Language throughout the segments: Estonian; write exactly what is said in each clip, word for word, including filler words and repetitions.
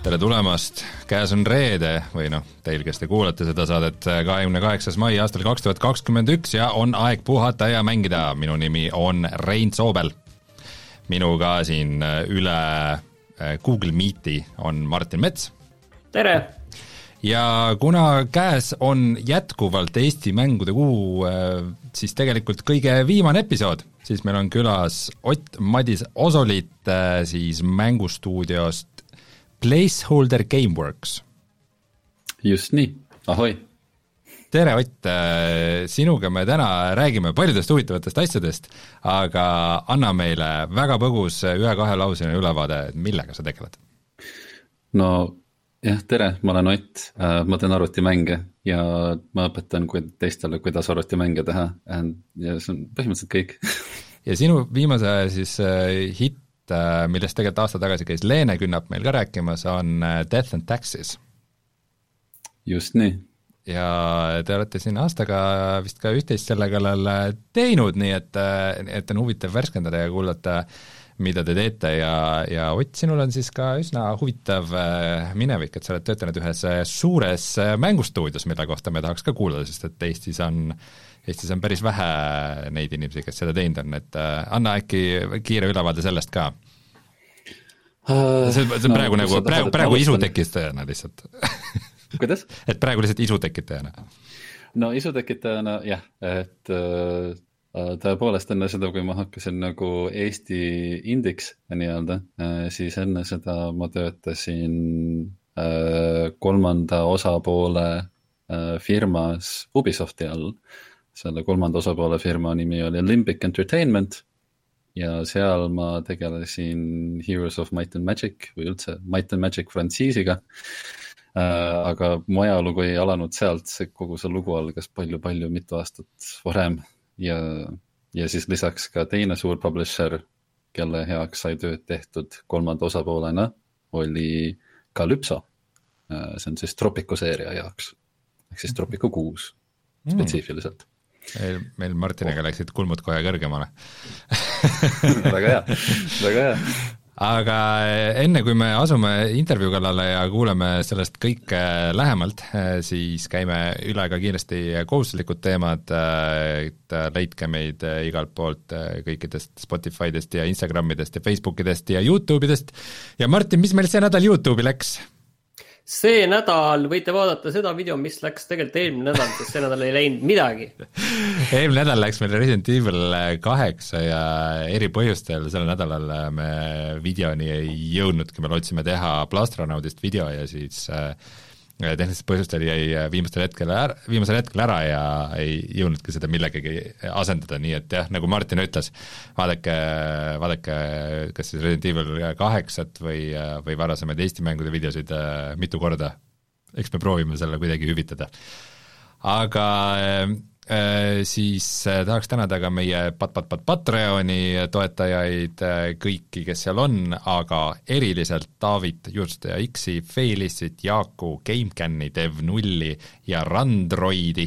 tere tulemast, käes on reede või noh, teil, kes te kuulate seda saadet kahekümne kaheksas mai aastal kaks tuhat kakskümmend üks ja on aeg puhata ja mängida. Minu nimi on Rein Soobel. Minuga siin üle Google Meeti on Martin Mets. Tere! Ja kuna käes on jätkuvalt Eesti mängude kuu, siis tegelikult kõige viimane episood, siis meil on külas Ott Madis Osolit siis mängustuudiost Placeholder Gameworks. Just nii, ahoi. Tere Ott, sinuga me täna räägime paljudest huvitavatest asjadest, aga anna meile väga põgus ühe-kahe lausine ülevaade, millega sa tegeled? No jah, tere, ma olen Ott, ma teen arvutimänge ja ma õpetan teistele, kuidas arvutimänge teha ja see on põhimõtteliselt kõik. Ja sinu viimase siis hit, millest tegelikult aasta tagasi käis Leene Künnap meil ka rääkimas, on Death and Taxes. Just nii. Ja te olete siin aastaga vist ka üht-teist selle kallal teinud, nii et, et on huvitav värskendada ja kuulata, mida te teete ja, ja Ott, sinul on siis ka üsna huvitav minevik, et sa oled töötanud ühes suures mängustuudios, mille kohta me tahaks ka kuulada, sest et Eestis on Eestis on päris vähe neid inimesi, kes seda teinud on, et anna äkki kiire ülevaade sellest ka. Uh, see, see no, praegu nagu, praegu, praegu isutekitajana lihtsalt. Kuidas? Et praegu lihtsalt isutekitajana. No isutekitajana jah, et uh, tõepoolest enne seda, kui ma hakkasin nagu Eesti indiks nii-öelda, uh, siis enne seda ma töötasin uh, kolmanda osapoole uh, firmas Ubisofti all. Selle kolmanda osapoole firma nimi oli Limbic Entertainment ja seal ma tegelesin Heroes of Might and Magic või üldse Might and Magic frantsiisiga, äh, aga mu ajalugu ei alanud sealt, see kogu see lugu algas palju-palju mitu aastat varem ja, ja siis lisaks ka teine suur publisher, kelle heaks sai tööd tehtud kolmanda osapoolena, oli Calypso, äh, see on siis Tropico seeria heaks, ehk siis Tropico kuus spetsiifiliselt. Mm. Meil, meil Martiniga oh. läksid kulmud kohe kõrgemale. Väga hea, väga hea. Aga enne kui me asume intervjuu kallale ja kuuleme sellest kõike lähemalt, siis käime üle ka kiiresti kohustuslikud teemad, et leidke meid igalt poolt kõikidest Spotifydest ja Instagramidest ja Facebookidest ja YouTube'idest. Ja Martin, mis meil see nädal YouTube'i läks? See nädal võite vaadata seda video, mis läks tegelikult eelmine nädal, sest see nädal ei läinud midagi. Eelmine nädal läks meil Resident Evil kaheksa ja eri põhjustel sel nädalal me videoni ei jõudnudki, me lootsime teha Plastronaudist video ja siis tehnilised põhjustel jäi viimastel hetkel ära, viimasel hetkel ära ja ei jõudnudki seda millegagi asendada, nii et jah, nagu Martin ütles, vaadake, vaadake kas siis Resident Evil kaheksat või, või varasemaid Eesti mängude videosid mitu korda, eks me proovime selle kuidagi hüvitada. Aga siis tahaks tänada ka meie pat-pat-pat Patreoni toetajaid, kõiki, kes seal on, aga eriliselt David, Jursta ja X-i, Felissit, Jaaku, GameCami, Dev nulli ja Randroidi.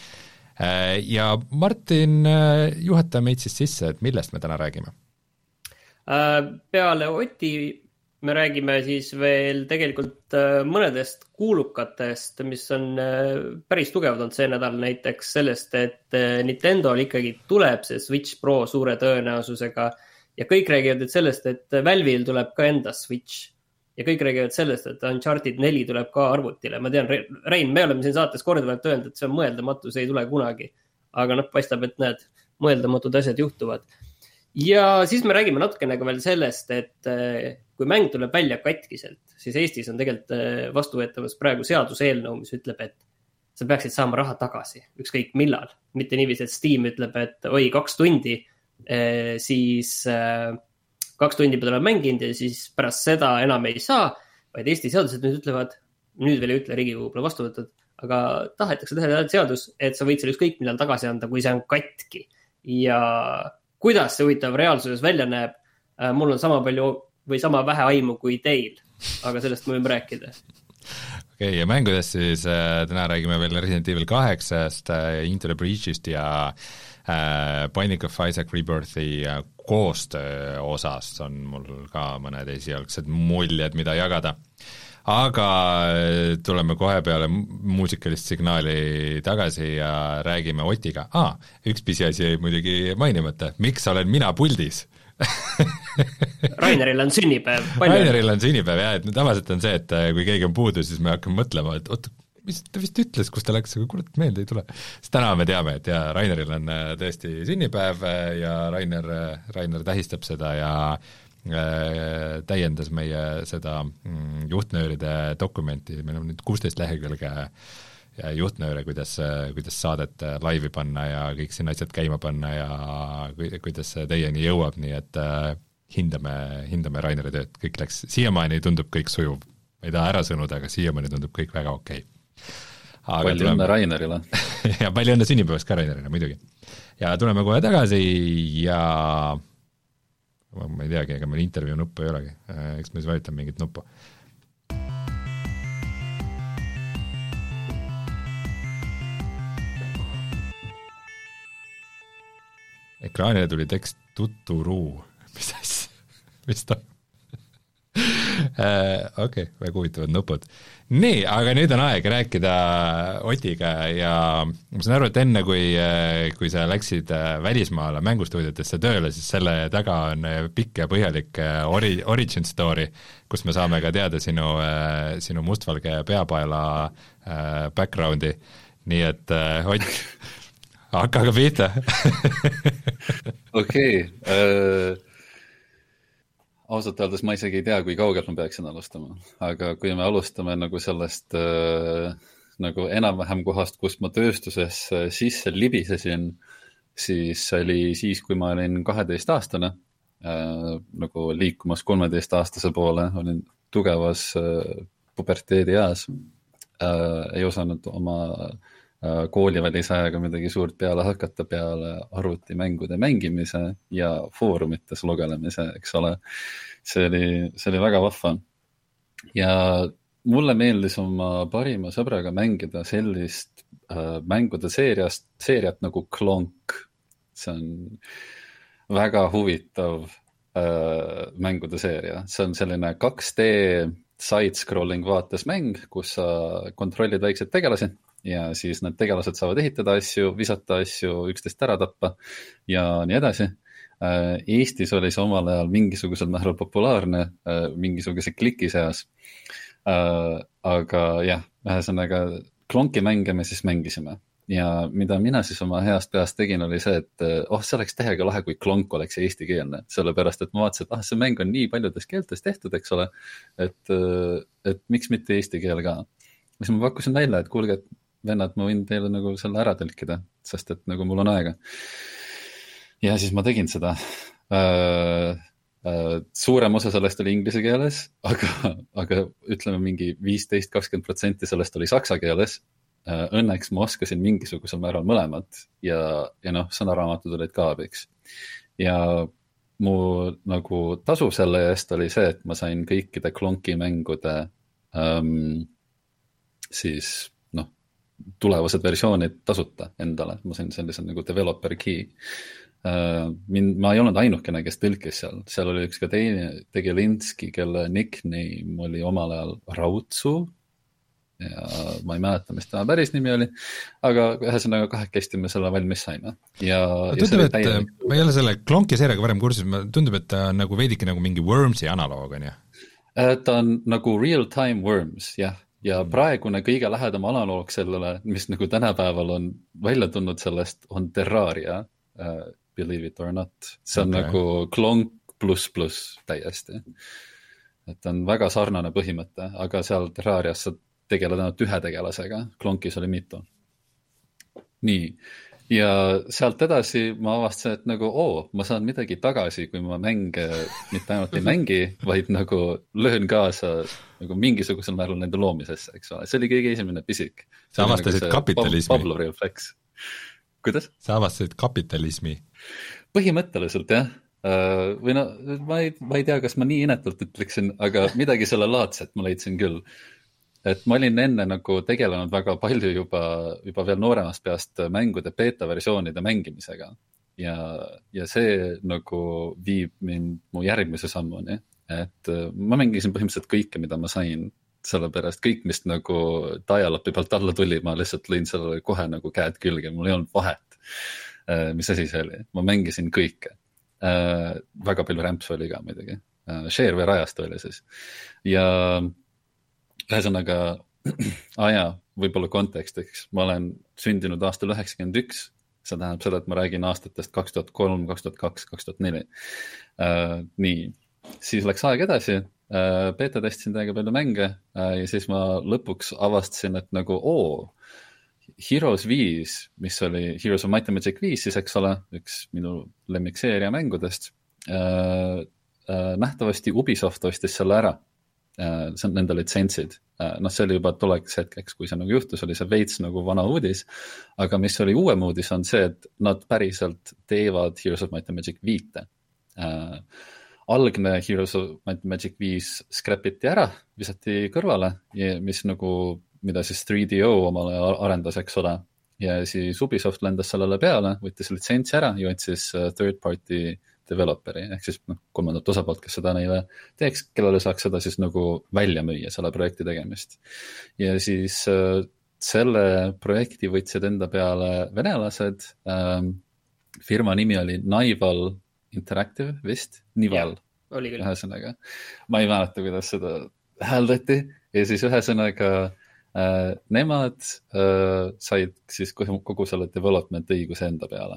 Ja Martin, juhata meid siis sisse, et millest me täna räägime? Peale Oti me räägime siis veel tegelikult mõnedest kuulukatest, mis on päris tugevad olnud see nädal, näiteks sellest, et Nintendo'l ikkagi tuleb see Switch Pro suure tõenäosusega ja kõik räägivad sellest, et Valve'il tuleb ka enda Switch ja kõik räägivad sellest, et Uncharted neli tuleb ka arvutile. Ma tean, Rein, me oleme siin saates korduvalt öelnud, et see on mõeldamatu, see ei tule kunagi, aga noh, paistab, et need mõeldamatud asjad juhtuvad. Ja siis me räägime natukene ka veel sellest, et kui mäng tuleb välja katkiselt, siis Eestis on tegelikult vastuvõetamas praegu seaduseelnõu, mis ütleb, et sa peaksid saama raha tagasi, ükskõik millal. Mitte niiviisi, et Steam ütleb, et oi, kaks tundi, siis kaks tundi pead olema mänginud ja siis pärast seda enam ei saa, vaid Eesti seadused nüüd ütlevad, nüüd veel ei ütle, Riigikogu pole vastu võtnud, aga tahetakse teha seadus, et sa võid selle ükskõik millal tagasi anda, kui see on katki. Ja kuidas see huvitav reaalsuses välja näeb, mul on sama palju või sama vähe aimu kui teil, aga sellest me võime rääkida. Okei, okay, ja mängudest siis äh, täna räägime veel Resident Evil kaheksast, äh, Into the Breachist ja äh, Binding of Isaac Rebirthi äh, koostöö osas on mul ka mõned esialgsed muljed, mida jagada. aga tuleme kohe peale muusikalist signaali tagasi ja räägime Otiga. Aa, üks pisiasi jäi muidugi mainimata, miks olen mina puldis? Raineril on sünnipäev. Raineril on sünnipäev, jah, et tavaliselt on see, et kui keegi on puudu, siis me hakkame mõtlema, et oot, mis ta vist ütles, kus ta läks, aga kurat, meelde ei tule. Siis täna me teame, et jaa, Raineril on tõesti sünnipäev ja Rainer, Rainer tähistab seda ja äh, täiendas meie seda mm, juhtnööride dokumenti, meil on nüüd kuusteist lehekülge ja juhtnööre, kuidas, kuidas saadet laivi panna ja kõik siin asjad käima panna ja kuidas see teieni jõuab, nii et äh, hindame, hindame Raineri tööd, kõik läks, siiamaani tundub kõik sujuv, ei taha ära sõnuda, aga siiamaani tundub kõik väga okei. Aga palju õnne Rainerile. ja palju õnne sünnipäevast ka Rainerile, muidugi. Ja tuleme kohe tagasi ja ma ei teagi, ega meil intervjuu nuppu ei olegi, eks me siis valitame mingit nuppu. Ekraanile tuli tekst tuturuu, mis asja, mis ta äh, okei, okay, väga huvitavad nupud. Nii, aga nüüd on aeg rääkida Otiga ja ma saan aru, et enne kui, kui sa läksid välismaale mängustuudiotesse tööle, siis selle taga on pikk ja põhjalik ori, origin story, kus me saame ka teada sinu, sinu mustvalge peapaela backgroundi, nii et Ott, hakka ka pihta. okei, ausalt öeldes ma isegi ei tea, kui kaugelt ma peaksin alustama, aga kui me alustame nagu sellest äh, nagu enam-vähem kohast, kus ma tööstuses sisse libisesin, siis oli siis, kui ma olin kaheteist aastane, äh, nagu liikumas kolmeteist aastase poole, olin tugevas äh, puberteedi eas, äh, ei osanud oma äh, koolivälisajaga midagi suurt peale hakata peale arvutimängude mängimise ja foorumites lugelemise, eks ole. See oli, see oli väga vahva. Ja mulle meeldis oma parima sõbraga mängida sellist äh, mängude seeriast, seeriat nagu Klonk. See on väga huvitav äh, mängude seeria. See on selline kaks D side-scrolling vaates mäng, kus sa kontrollid väikseid tegelasi ja siis need tegelased saavad ehitada asju, visata asju, üksteist ära tappa ja nii edasi. Eestis oli see omal ajal mingisugusel määral populaarne, mingisuguse kliki seas. Aga jah, ühesõnaga Klonki mänge me siis mängisime. Ja mida mina siis oma heast peast tegin, oli see, et oh, see oleks täiega lahe, kui Klonk oleks eestikeelne. Sellepärast, et ma vaatasin, et ah, see mäng on nii paljudes keeltes tehtud, eks ole, et, et miks mitte eesti keel ka. Siis ma pakkusin välja, et kuulge, et vennad, ma võin teile nagu selle ära tõlkida, sest et nagu mul on aega. Ja siis ma tegin seda. Uh, uh, suurem osa sellest oli inglise keeles, aga, aga ütleme mingi viisteist kakskümmend protsenti sellest oli saksa keeles. Uh, õnneks ma oskasin mingisugusel määral mõlemat ja, ja noh, sõnaraamatud olid ka abiks. Ja mu nagu tasu selle eest oli see, et ma sain kõikide Klonki mängude um, siis noh, tulevased versioonid tasuta endale. Ma sain sellise nagu developer key. Mind, ma ei olnud ainukene, kes tõlkis seal. Seal oli üks ka teine Tegelinski, kelle nickname oli omal ajal Rautsu. Ja ma ei mäleta, mis ta päris nimi oli. Aga ühesõnaga kahekesti me selle valmis saime. Ja, tundub, et täielig... ma ei ole selle Klonki seeriaga varem kursus, tundub, et ta on nagu veidike nagu mingi Wormsi analoog on, jah? Ta on nagu real-time Worms, jah. Ja praegune kõige lähedam analoog sellele, mis nagu tänapäeval on välja tulnud sellest, on Terraria, uh, believe it or not. See on okay. Nagu Klonk plus plus täiesti. Et on väga sarnane põhimõte, aga seal Terrarias sa tegeled ainult ühe tegelasega, Klonkis oli mitu. Nii, ja sealt edasi ma avastasin, et nagu, oo, ma saan midagi tagasi, kui ma mänge mitte ainult ei mängi, vaid nagu löön kaasa nagu mingisugusel määral nende loomisesse, eks ole. See oli kõige esimene pisik. Sa avastasid nagu kapitalismi. Pavlovi refleks. Kuidas? Sa avastasid kapitalismi. Põhimõtteliselt, jah. Või no, ma ei, ma ei tea, kas ma nii inetult ütleksin, aga midagi selle laadset ma leidsin küll. Et ma olin enne nagu tegelenud väga palju juba, juba veel nooremast peast mängude beta-versioonide mängimisega. Ja, ja see nagu viib mind mu järgmise sammuni. Et ma mängisin põhimõtteliselt kõike, mida ma sain sellepärast kõik, mis nagu dial-upi pealt alla tuli, ma lihtsalt lõin sellele kohe nagu käed külge, mul ei olnud vahet, mis asi see oli, ma mängisin kõike. Väga palju rämps oli ka muidugi, shareware ajast oli siis ja ühesõnaga aja, võib-olla kontekstiks, ma olen sündinud aastal üheksakümmend üks, see tähendab seda, et ma räägin aastatest kaks tuhat kolm, kaks tuhat kaks, kaks tuhat neli. Nii, siis läks aeg edasi, beta testisin täiega palju mänge ja siis ma lõpuks avastasin, et nagu oo, Heroes viis, mis oli Heroes of Might and Magic viis, siis eks ole, üks minu lemmikseeria mängudest, nähtavasti Ubisoft ostis selle ära. See on nende litsentsid. No see oli juba tolleks hetkeks, kui see nagu juhtus, oli see veits nagu vana uudis, aga mis oli uuem uudis on see, et nad päriselt teevad Heroes of Might and Magic viite. Äh, algne Heroes of Might and Magic viis scrapiti ära, visati kõrvale, mis nagu, mida siis three D O omale arendas, eks ole, ja siis Ubisoft lendas sellele peale, võttis litsentsi ära ja võttis third party developeri, ehk siis noh, kolmandat osapoolt, kes seda neile teeks, kellele saaks seda siis nagu välja müüa, selle projekti tegemist. Ja siis äh, selle projekti võtsid enda peale venelased, ähm, firma nimi oli Nival Interactive vist, Nival, ühesõnaga. Ma ei mäleta, kuidas seda hääldati ja siis ühesõnaga äh, nemad äh, said siis kogu selle development õiguse enda peale.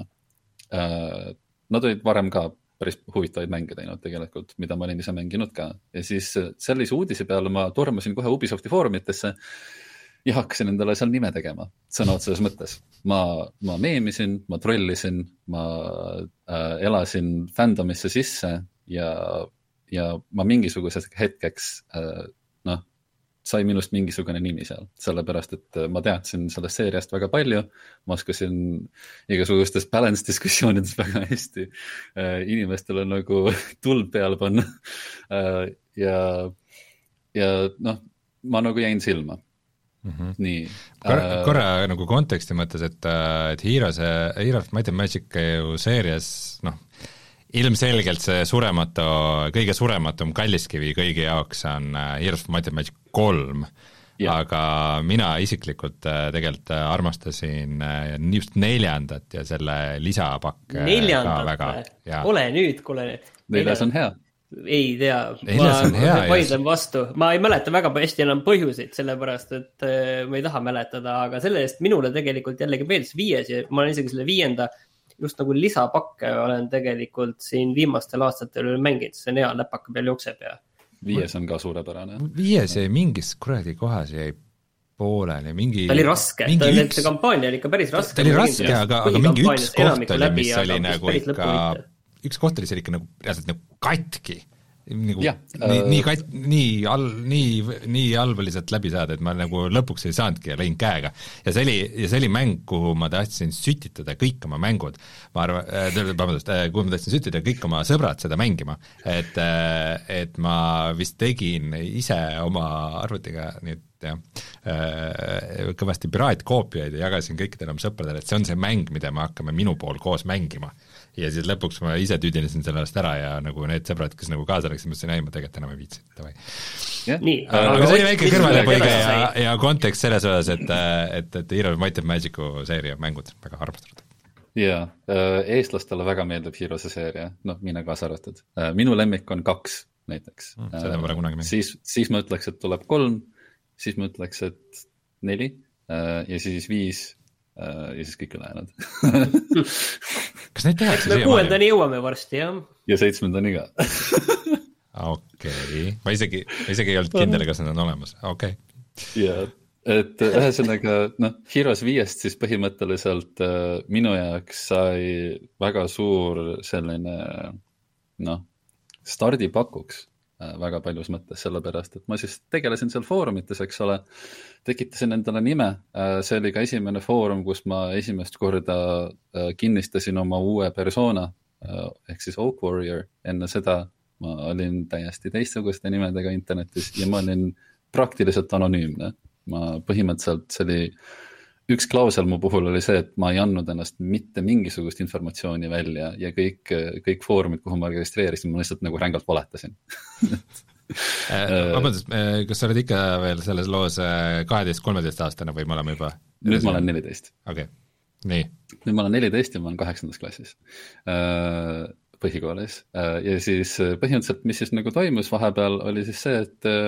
Äh, Nad olid varem ka päris huvitavaid mänge teinud tegelikult, mida ma olin ise mänginud ka. Ja siis sellise uudise peale ma tormasin kohe Ubisofti foorumitesse ja hakkasin endale seal nime tegema, sõna otseses mõttes. Ma, ma meemisin, ma trollisin, ma äh, elasin fandomisse sisse ja, ja ma mingisuguseks hetkeks äh, noh, sai minust mingisugune nimi seal, sellepärast, et ma teadsin sellest seeriast väga palju, ma oskasin igasugustes balance diskussioonides väga hästi äh, inimestele nagu tuld peale panna äh, ja, ja noh, ma nagu jäin silma. Mm-hmm. Nii. Korra, äh, korra nagu konteksti mõttes, et, et Heroes, Heroes Might and Magic seerias, noh, ilmselgelt see surematu, kõige surematum kalliskivi kõigi jaoks on Heroes of Might and Magic kolm, ja. Aga mina isiklikult tegelikult armastasin just neljandat ja selle lisapakk neljandat, väga, ole nüüd, kuule. Neljas on hea. Ei tea, ma vaidlen vastu. Ma ei mäleta väga hästi enam põhjuseid, sellepärast, et ma ei taha mäletada, aga selle eest minule tegelikult jällegi meeldis viies ja ma olen isegi selle viienda just nagu lisapakke olen tegelikult siin viimastel aastatel mänginud, see on hea, läpaka peal jookseb ja viies on ka suurepärane. Viies jäi mingis kuradi kohas jäi pooleli, mingi ta oli raske, ta oli üks... see kampaania oli ikka päris raske. Ta oli raske, aga, aga mingi üks koht oli, mis oli nagu ikka, üks koht oli seal ikka nagu, reaalselt nagu katki. Nagu, ja, nii, nii, kat, nii, all, nii, nii halb oli sealt läbi saada, et ma nagu lõpuks ei saanudki ja lõin käega. Ja see oli, ja see oli mäng, kuhu ma tahtsin sütitada kõik oma mängud. Ma arvan, vabandust, kuhu ma tahtsin sütitada kõik oma sõbrad seda mängima. Et, et ma vist tegin ise oma arvutiga nüüd, jah, kõvasti piraatkoopiaid ja jagasin kõikidele oma sõpradele, et see on see mäng, mida me hakkame minu pool koos mängima. Ja siis lõpuks ma ise tüüdinisin sellest ära ja nagu need sõbrad, kes nagu kaasa läksid, mõtlesin, ei, ma tegelikult enam ei viitsid. Nii, aga, aga see oli väike kõrvalepõige ja, ja kontekst selles osas, et, et, et Heroes Might and Magicu seeria mängud väga armastatud. Jaa, eestlastele väga meeldib Heroes'e seeria, noh, mine kaasa arvatud. Minu lemmik on kaks näiteks. Seda ma kunagi mängin. Siis, siis ma ütleks, et tuleb kolm, siis ma ütleks, et neli ja siis viis ja siis kõik ülejäänud. Kas neid tehakse siia? Me kuuendani jõuame varsti, jah. Ja seitsmendani ka. Okei, ma isegi, isegi ei olnud kindel, kas need on olemas. Okei. Ja, et ühesõnaga, noh, Heroes viiest siis põhimõtteliselt minu jaoks sai väga suur selline, noh, stardipakuks väga paljus mõttes, sellepärast, et ma siis tegelesin seal foorumites, eks ole, tekitasin endale nime, see oli ka esimene foorum, kus ma esimest korda kinnistasin oma uue persona, ehk siis Oak Warrior, enne seda ma olin täiesti teistsuguste nimedega internetis ja ma olin praktiliselt anonüümne. Ma põhimõtteliselt, see oli üks klausel mu puhul oli see, et ma ei andnud ennast mitte mingisugust informatsiooni välja ja kõik, kõik foorumid, kuhu ma registreerisin, ma lihtsalt nagu rängalt valetasin. Vabandust, kas sa oled ikka veel selles loos kaheteist-kolmeteist aastane või me oleme juba? Nüüd ma olen neliteist. Okei, nii. Nüüd ma olen neliteist ja ma olen kaheksandas klassis põhikoolis ja siis põhimõtteliselt, mis siis nagu toimus vahepeal, oli siis see,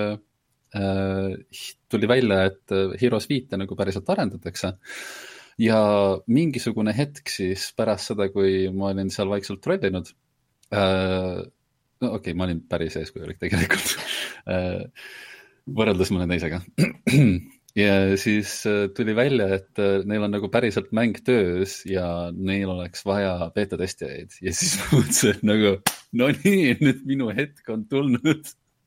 et tuli välja, et Heroes viite nagu päriselt arendatakse ja mingisugune hetk siis pärast seda, kui ma olin seal vaikselt trollinud, no okei okay,, ma olin päris eeskujulik tegelikult võrreldes mõne teisega ja siis tuli välja, et neil on nagu päriselt mäng töös ja neil oleks vaja beeta-testijaid ja siis ma mõtlesin, et nagu no nii, nüüd minu hetk on tulnud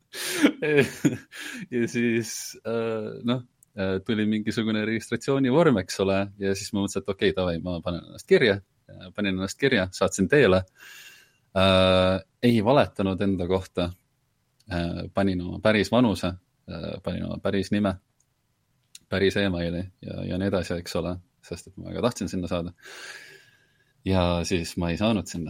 ja siis noh, tuli mingisugune registratsioonivorm, eks ole, ja siis ma mõtlesin, et okei, okay, davai, ma panen ennast kirja, panin ennast kirja, saatsin teele, äh, ei valetanud enda kohta, äh, panin oma päris vanuse, äh, panin oma päris nime, päris emaili ja, ja nii edasi, eks ole, sest et ma väga tahtsin sinna saada. Ja siis ma ei saanud sinna.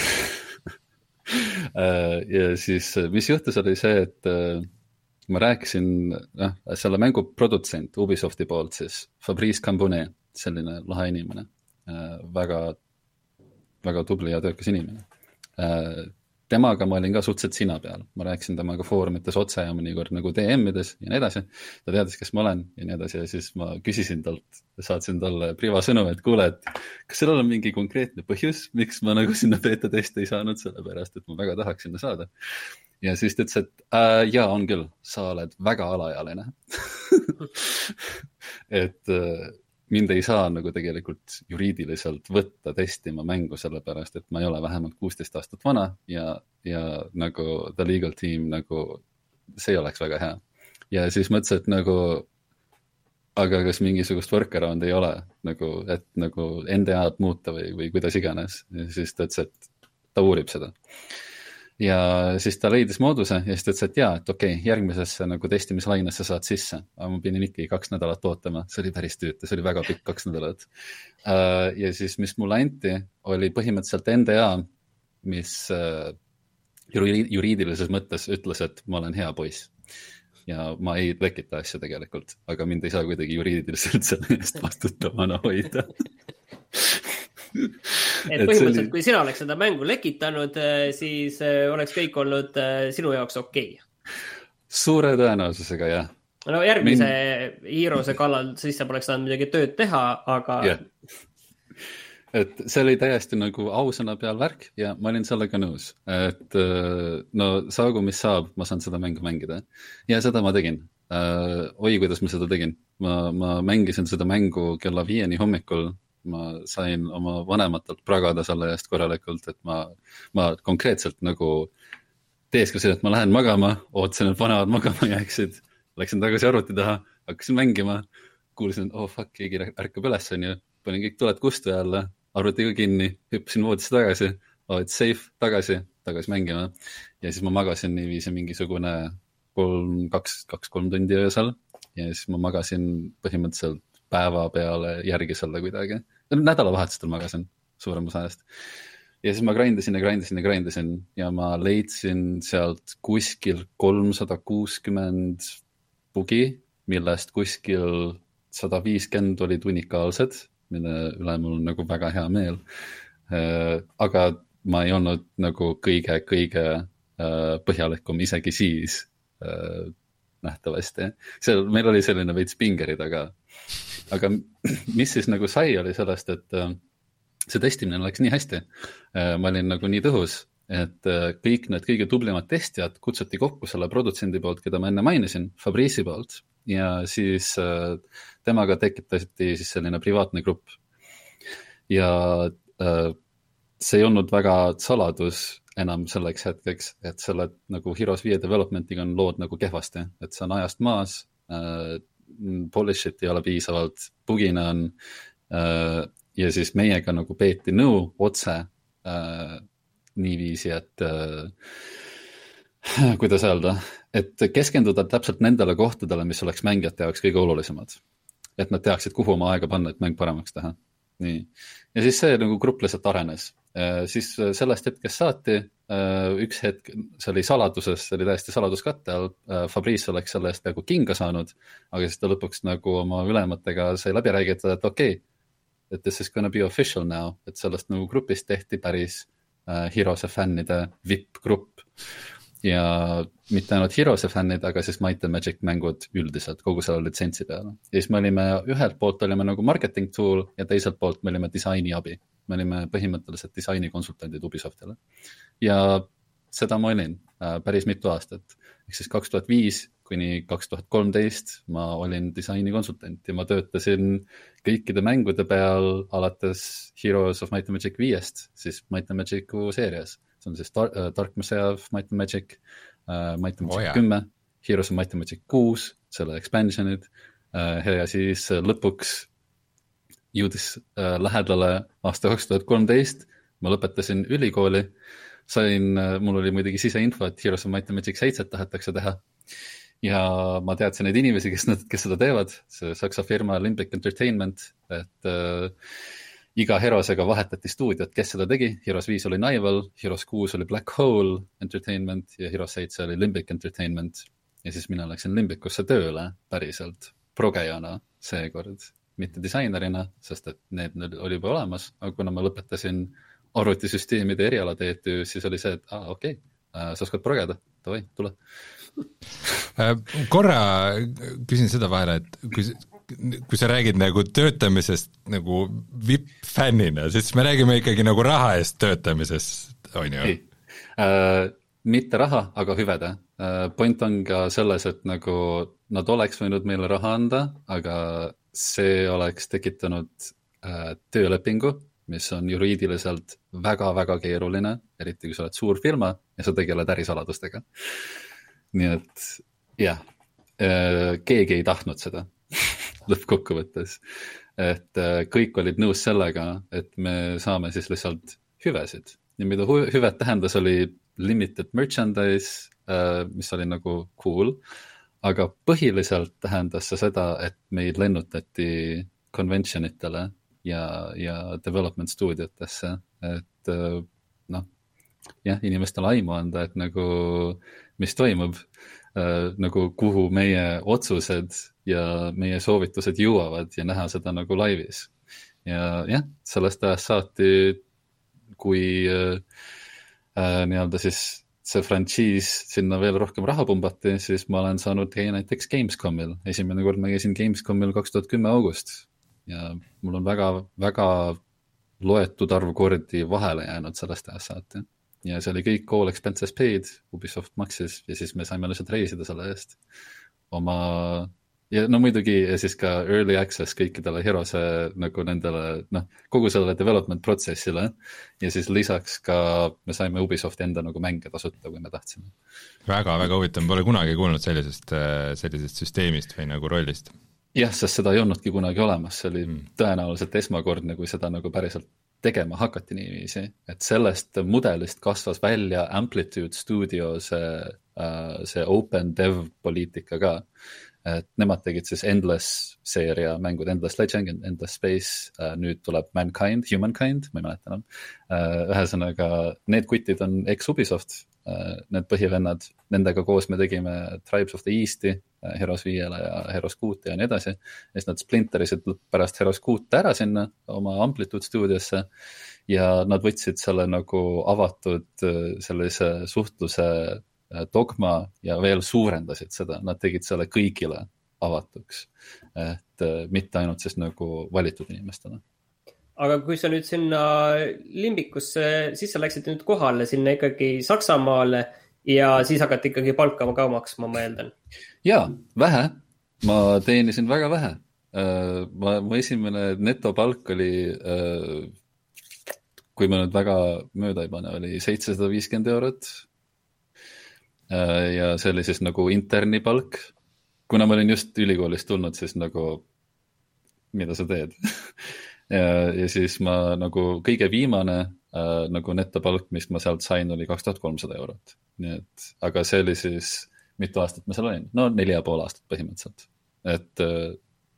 ja siis, mis juhtus, oli see, et ma rääkisin, noh, selle mängu produtsent Ubisofti poolt siis, Fabrice Cambonnet, selline lahe inimene, väga, väga tubli ja töökas inimene. Temaga ma olin ka suhteliselt sina peal. Ma rääkisin temaga foorumites otse ja mõnikord nagu D M-ides ja nii edasi. Ta teadis, kes ma olen ja nii edasi ja siis ma küsisin talt, saatsin talle privasõnum, et kuule, et kas sellel on mingi konkreetne põhjus, miks ma nagu sinna beta-testi ei saanud, sellepärast, et ma väga tahaks sinna saada. Ja siis ta ütles, et äh, jaa, on küll, sa oled väga alaealine. et äh, mind ei saa nagu tegelikult juriidiliselt võtta testima mängu, sellepärast, et ma ei ole vähemalt kuusteist aastat vana ja, ja nagu the legal team nagu see oleks väga hea. Ja siis mõtlesin, et nagu aga kas mingisugust workaround ei ole, nagu, et nagu N D A-d muuta või, või kuidas iganes. Ja siis ta ütles, et ta uurib seda. Ja siis ta leidis mooduse ja siis ta ütles, et jaa, et okei, okay, järgmisesse nagu testimislainesse saad sisse. Aga ma pidin ikkagi kaks nädalat ootama, see oli päris tüüta, see oli väga pikk kaks nädalat. Ja siis, mis mulle anti, oli põhimõtteliselt N D A, mis juriidilises mõttes ütles, et ma olen hea poiss. Ja ma ei lekita asja tegelikult, aga mind ei saa kuidagi juriidiliselt selle eest vastutavana hoida. et põhimõtteliselt, oli... kui sina oleks seda mängu lekitanud, siis oleks kõik olnud sinu jaoks okei. Okay. Suure tõenäosusega, jah. No järgmise Mind... Heroese kallal siis sa poleks saanud midagi tööd teha, aga... Yeah. Et see oli täiesti nagu ausõna peal värk ja ma olin sellega nõus. Et no saagu, mis saab, ma saan seda mängu mängida. Ja seda ma tegin. Oi, kuidas ma seda tegin. Ma, ma mängisin seda mängu kella viieni hommikul. Ma sain oma vanematelt pragada selle eest korralikult, et ma, ma konkreetselt nagu teeskasin, et ma lähen magama, ootasin, et vanemad magama jääksid, läksin tagasi arvuti taha, hakkasin mängima, kuulsin, et oh fuck, keegi ärkab üles, on ju, panin kõik tuled kustu jälle, arvutiga kinni, hüppasin voodisse tagasi, oh, et safe, tagasi, tagasi mängima ja siis ma magasin niiviisi mingisugune kolm, kaks, kaks, kolm tundi öösel ja siis ma magasin põhimõtteliselt päeva peale järgi selle kuidagi. Nädalavahetustel magasin suurem osa ajast. Ja siis ma grindasin ja grindasin ja grindasin ja ma leidsin sealt kuskil kolmsada kuuskümmend bugi, millest kuskil sada viiskümmend olid unikaalsed, mille üle mul nagu väga hea meel. Aga ma ei olnud nagu kõige, kõige põhjalikum isegi siis nähtavasti. Seal, meil oli selline veits pingerid, aga Aga mis siis nagu sai oli sellest, et see testimine läks nii hästi. Ma olin nagu nii tõhus, et kõik need kõige tublimad testijad kutsuti kokku selle produtsendi poolt, keda ma enne mainisin, Fabrice'i poolt. Ja siis temaga tekitati siis selline privaatne grupp. Ja see ei olnud väga saladus enam selleks hetkeks, et selle nagu Heroes viie developmentiga on lood nagu kehvasti, et see on ajast maas, polish it ei ole piisavalt, bugina on ja siis meiega nagu peeti nõu otse niiviisi, et kuidas öelda, et keskenduda täpselt nendele kohtadele, mis oleks mängijate jaoks kõige olulisemad. Et nad teaksid, kuhu oma aega panna, et mäng paremaks teha. nii. Ja siis see nagu grupp lihtsalt arenes. Siis sellest hetkest saati, üks hetk, see oli saladuses, see oli täiesti saladuskatte all, Fabrice oleks selle eest peaaegu kinga saanud, aga siis ta lõpuks nagu oma ülematega sai läbi räägitada, et okei, okay, et this is gonna be official now, et sellest nagu grupist tehti päris uh, Heroes'e fännide V I P-grupp ja mitte ainult Heroes'e fännid, aga siis Might and Magic mängud üldiselt kogu selle litsentsi peale. Ja siis me olime, ühelt poolt olime nagu marketing tool ja teiselt poolt me olime disaini abi. Me olime põhimõtteliselt disainikonsultandid Ubisoftile. Ja seda ma olin äh, päris mitu aastat. Ehk siis kaks tuhat viis kuni kaks tuhat kolmteist ma olin disainikonsultant ja ma töötasin kõikide mängude peal alates Heroes of Might and Magic viiest, siis Might and Magicu seerias. See on siis Dark, uh, Dark Messiah of Might and Magic, uh, Might and Magic kümme, oh, Heroes of Might and Magic kuus, selle expansionid uh, ja siis uh, lõpuks jõudis äh, lähedale aasta kaks tuhat kolmteist, ma lõpetasin ülikooli, sain, äh, mul oli muidugi siseinfo, et Heroes of Might and Magic seitse tahetakse teha ja ma teadsin neid inimesi, kes, kes seda teevad, see saksa firma Limbic Entertainment, et äh, iga Heroesega vahetati stuudiot, kes seda tegi, Heroes viis oli Nival, Heroes kuus oli Black Hole Entertainment ja Heroes seitse oli Limbic Entertainment ja siis mina läksin Limbicusse tööle päriselt progejana seekord. Mitte disainerina, sest et need oli juba olemas, aga kuna ma lõpetasin arvutisüsteemide erialateetöö, siis oli see, et aa, okei, okay, sa oskad progeda, tavai, tule. Korra küsin seda vahele, et kui, kui sa räägid nagu töötamisest nagu V I P-fännina, siis me räägime ikkagi nagu raha eest töötamisest, on ju? Ei, äh, mitte raha, aga hüvede. Äh, point on ka selles, et nagu nad oleks võinud meile raha anda, aga see oleks tekitanud äh, töölepingu, mis on juriidiliselt väga-väga keeruline, eriti kui sa oled suur firma ja sa tegeled ärisaladustega. Nii et jah, äh, keegi ei tahtnud seda lõppkokkuvõttes. Et äh, kõik olid nõus sellega, et me saame siis lihtsalt hüvesid. Ja mida hu- hüved tähendas oli limited merchandise, äh, mis oli nagu cool, aga põhiliselt tähendas see seda, et meid lennutati conventionitele ja, ja development stuudiotesse, et noh, jah, inimestele aimu anda, et nagu mis toimub, nagu kuhu meie otsused ja meie soovitused jõuavad ja näha seda nagu laivis. Ja jah, sellest ajast saati, kui äh, nii-öelda siis see frantsiis sinna veel rohkem raha pumbati, siis ma olen saanud käia näiteks Gamescomil. Esimene kord ma käisin Gamescomil kaks tuhat kümme august ja mul on väga, väga loetud arv kordi vahele jäänud sellest ajast saati. Ja see oli kõik all expenses paid, Ubisoft maksis ja siis me saime lihtsalt reisida selle eest oma ja no muidugi ja siis ka early access kõikidele Heroes'e nagu nendele, noh, kogu sellele development protsessile ja siis lisaks ka me saime Ubisofti enda nagu mänge tasuta, kui me tahtsime. Väga, väga huvitav, pole kunagi kuulnud sellisest, sellisest süsteemist või nagu rollist. Jah, sest seda ei olnudki kunagi olemas, see oli mm. tõenäoliselt esmakordne, kui seda nagu päriselt tegema hakati niiviisi, et sellest mudelist kasvas välja Amplitude Studio see, uh, see open dev poliitika ka. Et nemad tegid siis Endless seeria mängud, Endless Legend, Endless Space, uh, nüüd tuleb Mankind, Humankind, ma ei mäleta enam. Uh, ühesõnaga, need kutid on ex-Ubisoft, uh, need põhivennad, nendega koos me tegime Tribes of the East'i, uh, Heroes viiele ja Heroes kuute ja nii edasi. Ja siis nad splinterisid pärast Heroes kuute ära sinna oma Amplitude Studiosse ja nad võtsid selle nagu avatud uh, sellise suhtluse dogma ja veel suurendasid seda, nad tegid selle kõigile avatuks, et mitte ainult siis nagu valitud inimestele. Aga kui sa nüüd sinna Limbikusse, siis sa läksid nüüd kohale sinna ikkagi Saksamaale ja siis hakati ikkagi palka ka maksma, ma eeldan. Jaa, vähe. Ma teenisin väga vähe. Ma, mu esimene netopalk oli, kui ma nüüd väga mööda ei pane, oli seitsesada viiskümmend eurot. Ja see oli siis nagu interni palk. Kuna ma olin just ülikoolist tulnud, siis nagu, mida sa teed? ja, ja siis ma nagu kõige viimane äh, nagu netopalk, mis ma sealt sain, oli kaks tuhat kolmsada eurot. Nii et, aga see oli siis, mitu aastat ma seal olin? No neli ja pool aastat põhimõtteliselt. Et äh,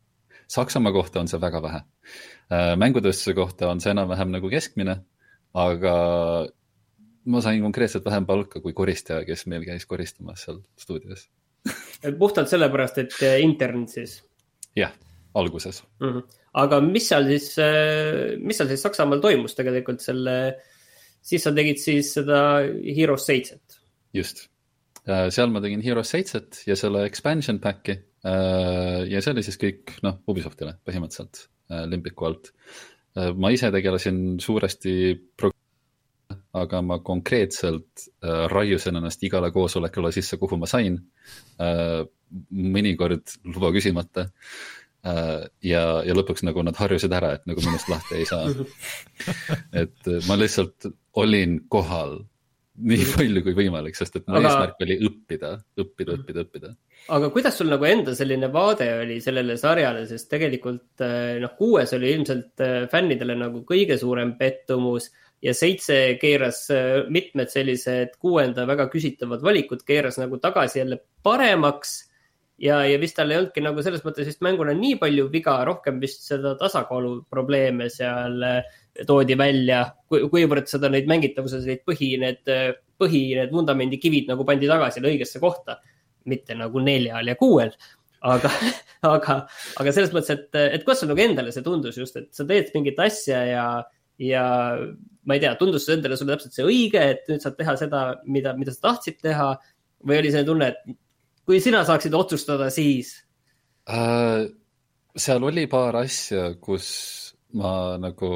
Saksamaa kohta on see väga vähe. Mängutööstuse kohta on see enam-vähem nagu keskmine, aga ma sain konkreetselt vähem palka kui koristaja, kes meil käis koristamas seal stuudios. Puhtalt sellepärast, et intern siis? Jah, alguses. Mm-hmm. Aga mis seal siis, mis seal siis Saksamaal toimus tegelikult selle, siis sa tegid siis seda Heroes seitset? Just. Seal ma tegin Heroes seitset ja selle expansion pack'i ja see oli siis kõik, noh, Ubisoftile põhimõtteliselt limpiku alt. Ma ise tegelesin suuresti pro- aga ma konkreetselt raiusin ennast igale koosolekule sisse, kuhu ma sain, mõnikord luba küsimata ja, ja lõpuks nagu nad harjusid ära, et nagu minust lahti ei saa. Et ma lihtsalt olin kohal nii palju kui võimalik, sest et mu aga... eesmärk oli õppida, õppida, õppida, õppida. Aga kuidas sul nagu enda selline vaade oli sellele sarjale, sest tegelikult noh, kuues oli ilmselt fännidele nagu kõige suurem pettumus ja seitse keeras mitmed sellised kuuenda väga küsitavad valikud, keeras nagu tagasi jälle paremaks ja, ja vist tal ei olnudki nagu selles mõttes vist mänguna nii palju viga, rohkem vist seda tasakaalu probleeme seal toodi välja, kuivõrd seda neid mängitavuses neid põhi, need, põhi, need vundamendi kivid nagu pandi tagasi õigesse kohta, mitte nagu neljal ja kuuel, aga, aga, aga selles mõttes, et, et kuidas sul nagu endale see tundus just, et sa teed mingit asja ja, ja ma ei tea, tundus see endale sulle täpselt see õige, et nüüd saad teha seda, mida, mida sa tahtsid teha või oli see tunne, et kui sina saaksid otsustada, siis? Äh, seal oli paar asja, kus ma nagu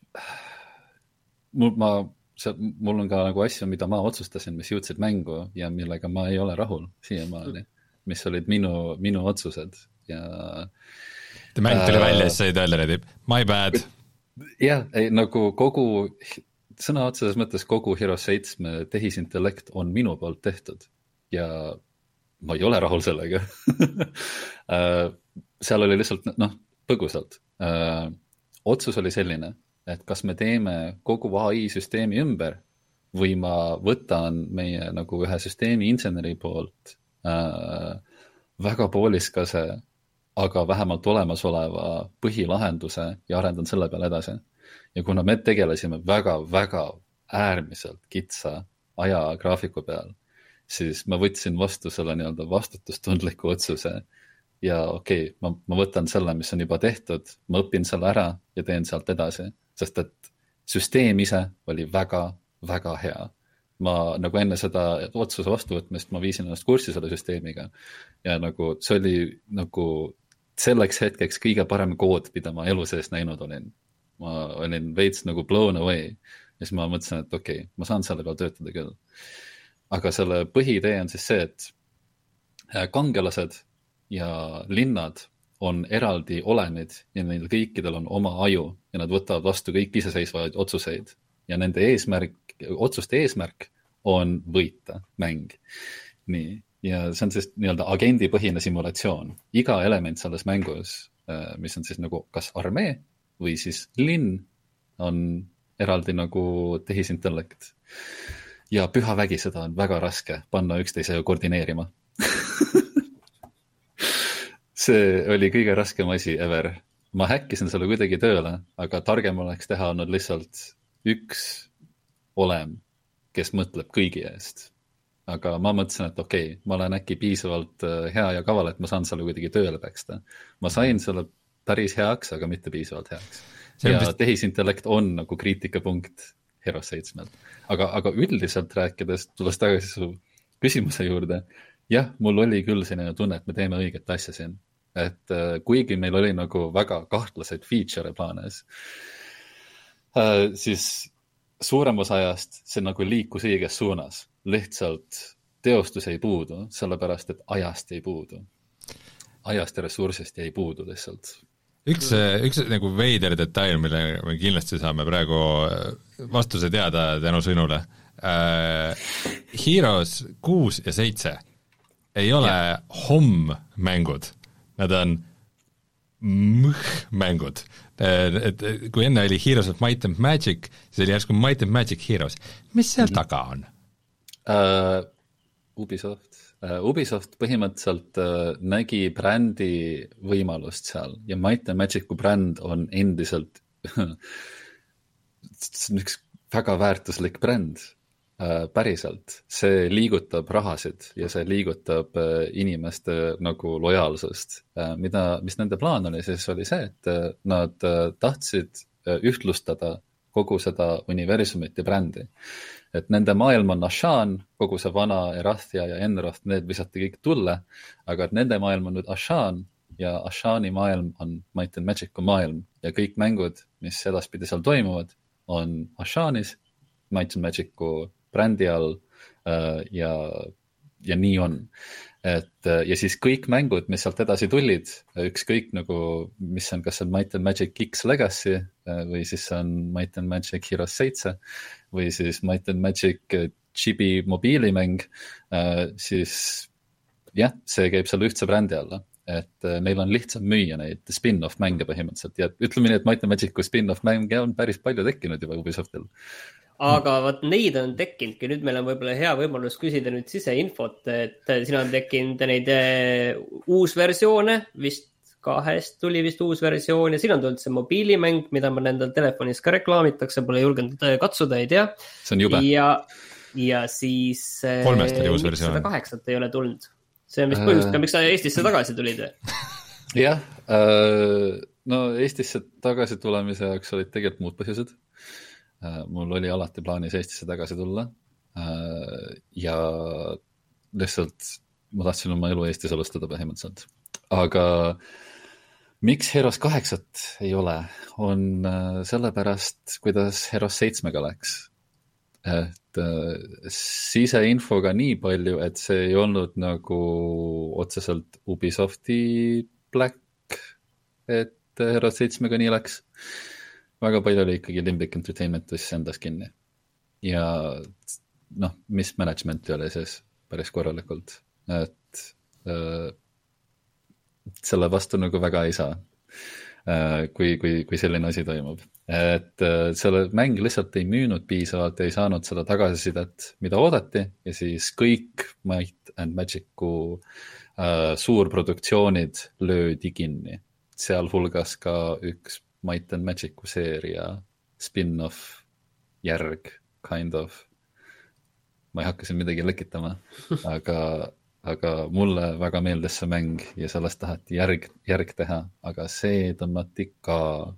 mul, ma, see, mul on ka nagu asju, mida ma otsustasin, mis jõudsid mängu ja millega ma ei ole rahul siiamaani, mis olid minu, minu otsused ja mäng tuli äh, välja, siis said öelda need, my bad. Jah, ei, nagu kogu sõna otseses mõttes kogu Heroes seitse tehisintellekt on minu poolt tehtud ja ma ei ole rahul sellega. Seal oli lihtsalt, noh, põgusalt. Otsus oli selline, et kas me teeme kogu A I-süsteemi ümber või ma võtan meie nagu ühe süsteemi inseneri poolt äh, väga pooliskase, aga vähemalt olemasoleva põhilahenduse ja arendan selle peale edasi. Ja kuna me tegelesime väga-väga äärmiselt kitsa ajagraafiku peal, siis ma võtsin vastu selle nii-öelda vastutustundliku otsuse ja okei, okay, ma, ma võtan selle, mis on juba tehtud, ma õpin selle ära ja teen sealt edasi, sest et süsteem ise oli väga, väga hea. Ma nagu enne seda otsuse vastuvõtmist ma viisin ennast kurssi selle süsteemiga ja nagu see oli nagu selleks hetkeks kõige parem kood, mida ma elu sees näinud olin. Ma olin veits nagu blown away ja siis ma mõtlesin, et okei, okay, ma saan selle peal töötada küll. Aga selle põhiidee on siis see, et kangelased ja linnad on eraldi olemid ja neil kõikidel on oma aju ja nad võtavad vastu kõik iseseisvaid otsuseid ja nende eesmärk, otsuste eesmärk on võita mäng. Nii, ja see on siis nii-öelda agendipõhine simulatsioon. Iga element selles mängus, mis on siis nagu kas armee või siis linn, on eraldi nagu tehisintellekt. Ja püha vägi seda on väga raske panna üksteise koordineerima. See oli kõige raskem asi ever. Ma häkkisin selle kuidagi tööle, aga targem oleks teha olnud lihtsalt üks olem, kes mõtleb kõigi eest. Aga ma mõtlesin, et okei, okay, ma olen äkki piisavalt hea ja kaval, et ma saan selle kuidagi tööle päksta. Ma sain selle päris heaks, aga mitte piisavalt heaks. Ja vist... tehisintellekt on nagu kriitikapunkt Heroes seitse. Aga, aga üldiselt rääkides, tulles tagasi su küsimuse juurde, jah, mul oli küll selline tunne, et me teeme õiget asja siin. Et äh, kuigi meil oli nagu väga kahtlased feature plaanes, äh, siis suurem osa ajast see nagu liikus õiges suunas. Lihtsalt teostus ei puudu, sellepärast, et ajast ei puudu. Ajast ja ressursist ei puudu lihtsalt. Üks, üks nagu veider detail, mille me kindlasti saame praegu vastuse teada tänu sõnule. Äh, Heroes kuus ja seitse ei ole ja. Homm mängud. Nad on mõh-mängud. Et kui enne oli Heroes of Might and Magic, siis oli järsku Might and Magic Heroes. Mis seal taga on? Uh, Ubisoft. Ubisoft põhimõtteliselt nägi brändi võimalust seal ja Might and Magicu bränd on endiselt üks väga väärtuslik bränd. Päriselt, see liigutab rahasid ja see liigutab inimeste nagu lojaalsust. Mida, mis nende plaan oli, siis oli see, et nad tahtsid ühtlustada kogu seda universumit ja brändi. Et nende maailm on Ashan, kogu see vana Erathia ja Enroth, need visati kõik tulle, aga et nende maailm on nüüd Ashan ja Ashani maailm on Might and Magicu maailm ja kõik mängud, mis edaspidi seal toimuvad, on Ashanis, Might and Magicu brändi all ja, ja nii on. Et, ja siis kõik mängud, mis sealt edasi tulid, ükskõik nagu, mis on, kas on Might and Magic X Legacy või siis on Might and Magic Heroes seitse või siis Might and Magic Chibi mobiilimäng, siis jah, see käib seal ühtse brändi alla. Et neil on lihtsam müüa neid spin-off mänge põhimõtteliselt ja ütleme nii, et Might and Magicu spin-off mänge on päris palju tekkinud juba Ubisoftil. Aga vaat neid on tekkinudki, nüüd meil on võib-olla hea võimalus küsida nüüd siseinfot, et siin on tekkinud neid uusversioone, vist kahest tuli vist uus versioon ja siin on tulnud see mobiilimäng, mida ma nendel telefonis ka reklaamitakse, pole julgenud katsuda, ei tea. See on jube. Ja, ja siis kolmest oli uus versioon. sada kaheksat ei ole tulnud. See on vist põhjust, miks sa Eestisse tagasi tulid. Jah, no Eestisse tagasi tulemise jaoks olid tegelikult muud põhjused. Mul oli alati plaanis Eestisse tagasi tulla ja lihtsalt ma tahtsin oma elu Eestis alustada põhimõtteliselt. Aga miks Heroes kaheksat ei ole, on sellepärast, kuidas Heroes seitsmega läks. Et siseinfoga nii palju, et see ei olnud nagu otseselt Ubisofti Black, et Heroes seitsmega nii läks. Väga palju oli ikkagi Limbic Entertainment tõstis endas kinni. Ja noh, mis managementi oli siis päris korralikult. Et äh, selle vastu nagu väga ei saa, äh, kui, kui, kui selline asi toimub. Et äh, selle mäng lihtsalt ei müünud piisavalt, ei saanud seda tagasisidet, mida oodati, ja siis kõik Might and Magicu äh, suurproduktsioonid löödi kinni. Sealhulgas ka üks Might and Magicu seeria spin-off järg, kind of. Ma ei hakka siin midagi lekitama, aga, aga mulle väga meeldis see mäng ja sellest taheti järg, järg teha, aga see tõmmati ka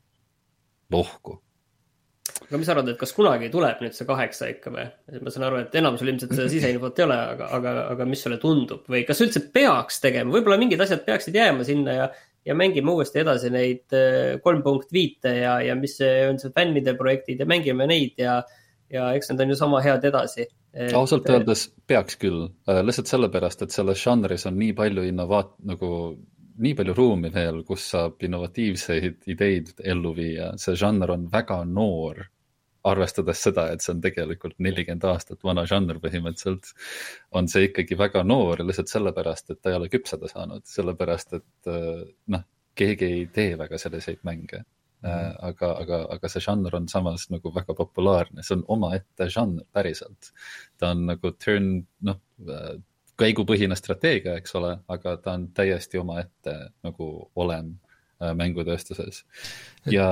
lohku. Aga mis arvad, et kas kunagi tuleb nüüd see kaheksa ikka või? Ma saan aru, et enamusel ilmselt seda siseinfot ei ole, aga, aga, aga mis sulle tundub? Või kas üldse peaks tegema? Võib-olla mingid asjad peaksid jääma sinna ja ja mängime uuesti edasi neid kolm punkt viite ja, ja mis on see fännide projektid ja mängime neid ja, ja eks need on ju sama head edasi. Et... Ausalt öeldes peaks küll, lihtsalt sellepärast, et selles žanris on nii palju innovaat, nagu nii palju ruumi veel, kus saab innovatiivseid ideid ellu viia. See žanr on väga noor, arvestades seda, et see on tegelikult nelikümmend aastat vana žanr põhimõtteliselt, on see ikkagi väga noor ja lihtsalt sellepärast, et ta ei ole küpseda saanud, sellepärast, et noh, keegi ei tee väga selliseid mänge. Mm. Aga, aga, aga see žanr on samas nagu väga populaarne, see on omaette žanr päriselt. Ta on nagu turn, noh, käigupõhine strateegia, eks ole, aga ta on täiesti omaette nagu olem mängutööstuses. Ja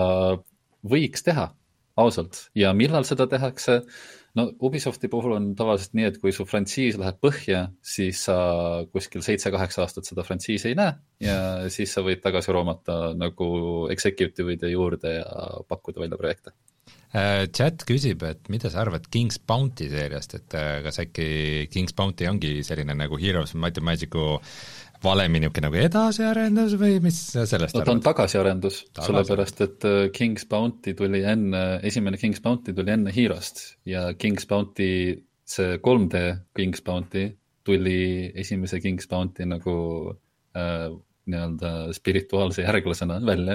võiks teha ausalt. Ja millal seda tehakse? No Ubisofti puhul on tavaliselt nii, et kui su frantsiis läheb põhja, siis sa kuskil seitse-kaheksa aastat seda frantsiisi ei näe ja siis sa võid tagasi roomata nagu executive'ide juurde ja pakkuda välja projekte. Chat küsib, et mida sa arvad King's Bounty seeriast, et kas äkki King's Bounty ongi selline nagu Heroes Might and Magicu valemi niuke nagu edasiarendus või mis sellest no, ta on tagasiarendus, Tagasi. Sellepärast, et King's Bounty tuli enne, esimene King's Bounty tuli enne Heroest ja King's Bounty, see kolm D King's Bounty tuli esimese King's Bounty nagu äh, nii-öelda spirituaalse järglasena välja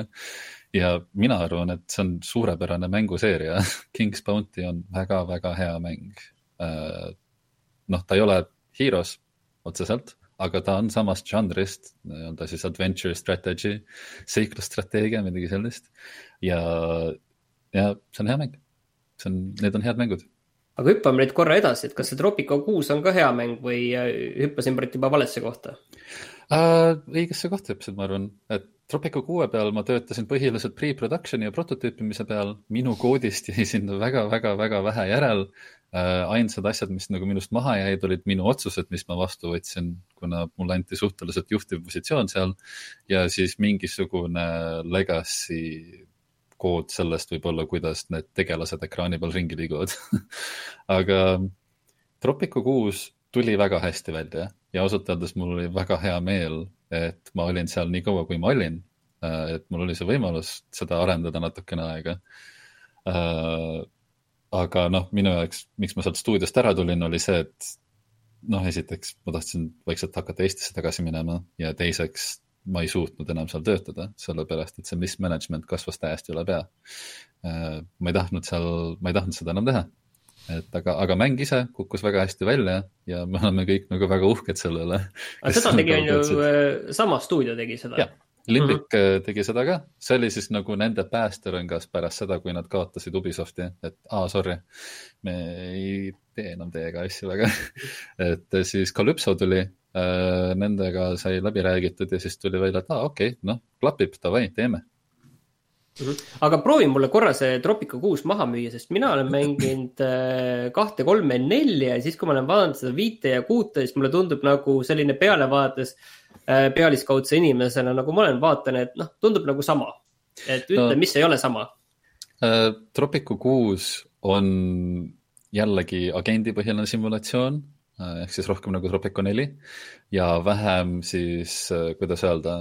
ja mina arvan, et see on suurepärane mänguseeria. King's Bounty on väga-väga hea mäng. Äh, noh, ta ei ole Heroes otseselt, aga ta on samast žanrist, on ta siis adventure strategy, seiklusstrateegia, midagi sellist. Ja, ja see on hea mäng. See on, need on head mängud. aga hüppame nüüd korra edasi, et kas see Tropico kuus on ka hea mäng või hüppasin praegu juba valesse kohta? Uh, õigesse kohta hüppasid, ma arvan, et Tropico kuue peal ma töötasin põhiliselt pre-production'i ja prototüüpimise peal. Minu koodist jäi sinna väga, väga, väga vähe järel. Uh, ainsad asjad, mis nagu minust maha jäid, olid minu otsused, mis ma vastu võtsin, kuna mulle anti suhteliselt juhtiv positsioon seal ja siis mingisugune legacy kood sellest võib-olla, kuidas need tegelased ekraani peal ringi liiguvad. Aga Tropico kuus tuli väga hästi välja ja ausalt öeldes mul oli väga hea meel, et ma olin seal nii kaua, kui ma olin, et mul oli see võimalus seda arendada natukene aega. Aga noh, minu jaoks, miks ma sealt stuudiost ära tulin, oli see, et noh, esiteks ma tahtsin vaikselt hakata Eestisse tagasi minema ja teiseks ma ei suutnud enam seal töötada, sellepärast, et see mismanagement kasvas täiesti üle pea. Ma ei tahtnud seal, ma ei tahtnud seda enam teha. Et aga, aga mäng ise kukkus väga hästi välja ja me oleme kõik nagu väga uhked sellele. Aga seda tegi on ju, sama stuudio tegi seda. Ja, Limbic mm-hmm. tegi seda ka. See oli siis nagu nende päästerõngas pärast seda, kui nad kaotasid Ubisofti, et aa, sorry, me ei tee enam teiega asju väga. Et siis Calypso tuli, nendega sai läbi räägitud ja siis tuli välja, et aa, okei, okay, noh, klapib, davai, teeme. Aga proovin mulle korra see Tropico kuus maha müüa, sest mina olen mänginud kahte, kolme, nelja ja siis, kui ma olen vaadanud seda viite ja kuute, siis mulle tundub nagu selline pealevaates pealiskaudse inimesena, nagu ma olen vaatan, et noh, tundub nagu sama. Et ütle, no, mis ei ole sama? Tropico kuus on jällegi agendipõhiline simulatsioon, ehk siis rohkem nagu Tropico neli ja vähem siis, kuidas öelda,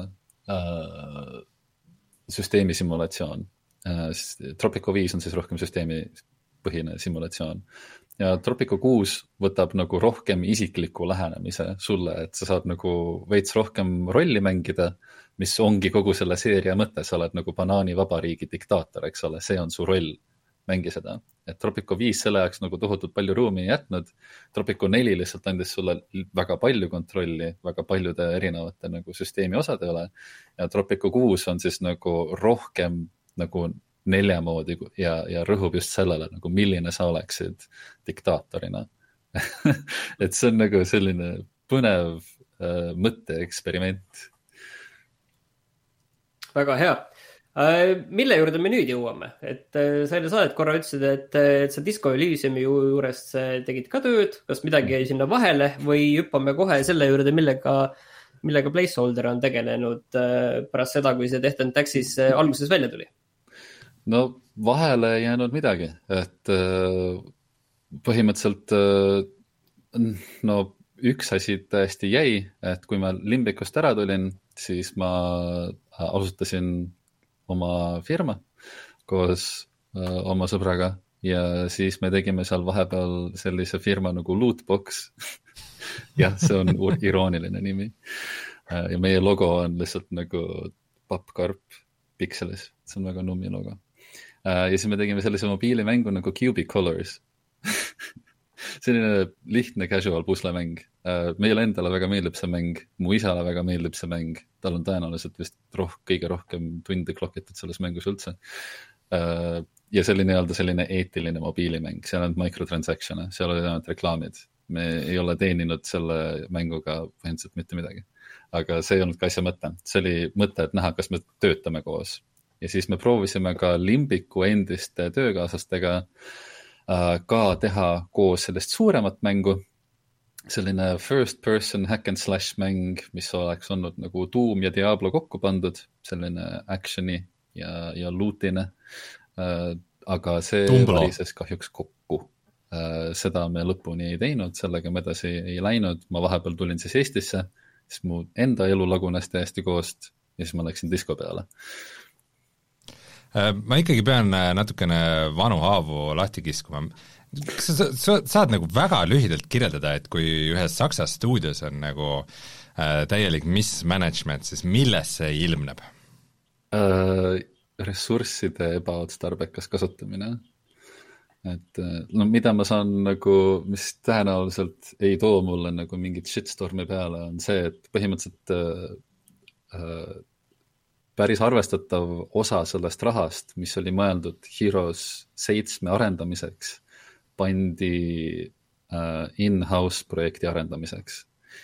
süsteemi simulatsioon. Tropico viis on siis rohkem süsteemi põhine simulatsioon. Ja Tropico kuus võtab nagu rohkem isikliku lähenemise sulle, et sa saad nagu veits rohkem rolli mängida, mis ongi kogu selle seeria mõte. Sa oled nagu banaani vabariigi diktaator, eks ole, see on su roll, mängi seda. Et Tropico viis selle jaoks nagu tohutult palju ruumi jätnud. Tropico neli lihtsalt andis sulle väga palju kontrolli, väga paljude erinevate nagu süsteemi osade üle. Ja Tropico kuus on siis nagu rohkem nagu nelja moodi ja, ja rõhub just sellele, nagu milline sa oleksid diktaatorina. Et see on nagu selline põnev äh, mõtteeksperiment. Väga hea. Mille juurde me nüüd jõuame? Et sa enne saadet korra ütlesid, et, et sa Disco Elysiumi juurest tegid ka tööd, kas midagi jäi sinna vahele või hüppame kohe selle juurde, millega, millega Placeholder on tegelenud pärast seda, kui see Death and Taxis alguses välja tuli? No vahele ei jäänud midagi, et põhimõtteliselt no üks asi täiesti jäi, et kui ma Limbicust ära tulin, siis ma asutasin oma firma koos äh, oma sõbraga ja siis me tegime seal vahepeal sellise firma nagu Lootbox. Jah, see on irooniline nimi. Äh, ja meie logo on lihtsalt nagu pappkarp pikselis. See on väga nummi logo. Äh, ja siis me tegime sellise mobiilimängu nagu Cubic Colors. Selline lihtne casual puslemäng. Meile endale väga meeldib see mäng, mu isale väga meeldib see mäng, tal on tõenäoliselt vist roh- kõige rohkem tunde klokitud selles mängus üldse. Ja see oli nii-öelda selline eetiline mobiilimäng, seal on microtransactione, seal oli ainult reklaamid. Me ei ole teeninud selle mänguga põhimõtteliselt mitte midagi. Aga see ei olnud ka asja mõte. See oli mõte, et näha, kas me töötame koos. Ja siis me proovisime ka Limbicu endiste töökaaslastega ka teha koos sellest suuremat mängu, selline first person hack and slash mäng, mis oleks olnud nagu Doom ja Diablo kokku pandud, selline actioni ja, ja lootine, aga see varises kahjuks kokku. Seda me lõpuni ei teinud, sellega me edasi ei läinud, ma vahepeal tulin siis Eestisse, siis mu enda elu lagunes täiesti koost ja siis ma läksin disko peale. Ma ikkagi pean natukene vanu haavu lahti kiskuma. Kas sa, sa saad nagu väga lühidalt kirjeldada, et kui ühes Saksa stuudios on nagu äh, täielik mismanagement, siis milles see ilmneb? Äh, ressursside ebaotstarbekas kasutamine. Et no mida ma saan nagu, mis tõenäoliselt ei too mulle nagu mingit shitstormi peale, on see, et põhimõtteliselt äh, äh, päris arvestatav osa sellest rahast, mis oli mõeldud Heroes seitsme arendamiseks, pandi uh, in-house projekti arendamiseks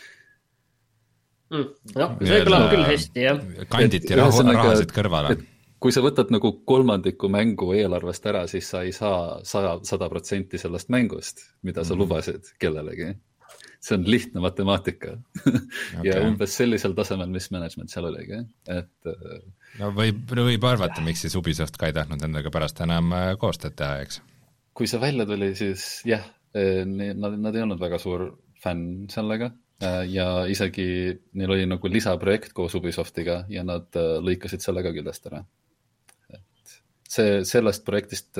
mm.. noh, see kõlab küll hästi, jah. Kanditi rahu, rahasid kõrvale. Kui sa võtad nagu kolmandiku mängu eelarvest ära, siis sa ei saa sada protsenti sellest mängust, mida sa mm. lubasid kellelegi. See on lihtne matemaatika okay. ja umbes sellisel tasemel, mis management seal oligi. Et, no võib, võib arvata, miks siis Ubisoft ka ei tahtnud endaga pärast enam koostööd teha, eks? Kui see välja tuli, siis jah, nad, nad ei olnud väga suur fänn sellega ja isegi neil oli nagu lisaprojekt koos Ubisoftiga ja nad lõikasid sellega küljest ära. Et see, sellest projektist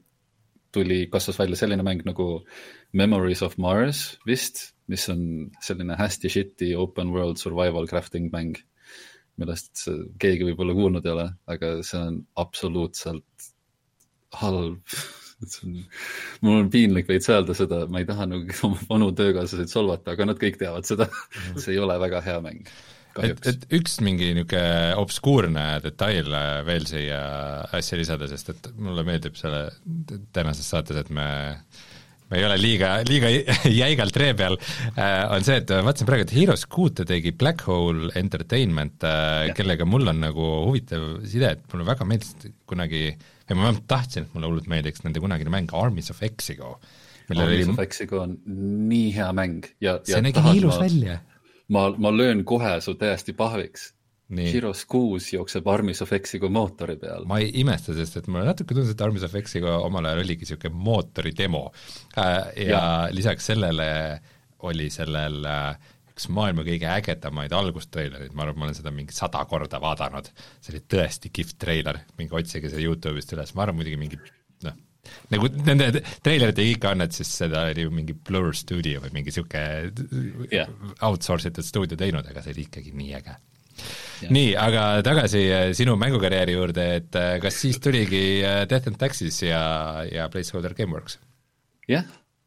tuli, kasvas välja selline mäng nagu Memories of Mars vist, mis on selline hästi shitty open world survival crafting mäng, millest keegi võib-olla kuulnud ei ole, aga see on absoluutselt halb. On, mul on piinlik veits öelda seda, ma ei taha nagu oma vanu töökaaslaseid solvata, aga nad kõik teavad seda. See ei ole väga hea mäng. Et, et üks mingi niuke obskuurne detail veel siia asja lisada, sest et mulle meeldib selle tänases saates, et me me ei ole liiga, liiga jäigalt ree peal, on see, et vaatasin praegu, et Heroes kuute tegi Black Hole Entertainment, ja. Kellega mul on nagu huvitav side, et mulle väga meeldis kunagi, ja ma tahtsin, et mulle hullult meeldiks nende kunagine mäng Armies of Exigo. Armies oli... of Exigo on nii hea mäng. Ja, see ja nägi nii ilus ma, välja. Ma, ma löön kohe su täiesti pahviks. Nii. Heroes kuus jookseb Armies of Exigo mootori peal. Ma ei imesta, sest et mulle natuke tundus, et Armies of Exigo omal ajal oligi siuke mootori demo ja, ja lisaks sellele oli sellel üks maailma kõige ägedamaid algustreilerid, ma arvan, ma olen seda mingi sada korda vaadanud, see oli tõesti kihvt treiler, mingi otsige see YouTube'ist üles, ma arvan muidugi mingi noh, nagu nende treilerite ikka on, et siis seda oli mingi Blur Studio või mingi siuke yeah. outsourcitud stuudio teinud, aga see oli ikkagi nii äge. Ja. Nii, aga tagasi sinu mängukarjääri juurde, et kas siis tuligi Death and Taxes ja, ja Placeholder Gameworks? Jah,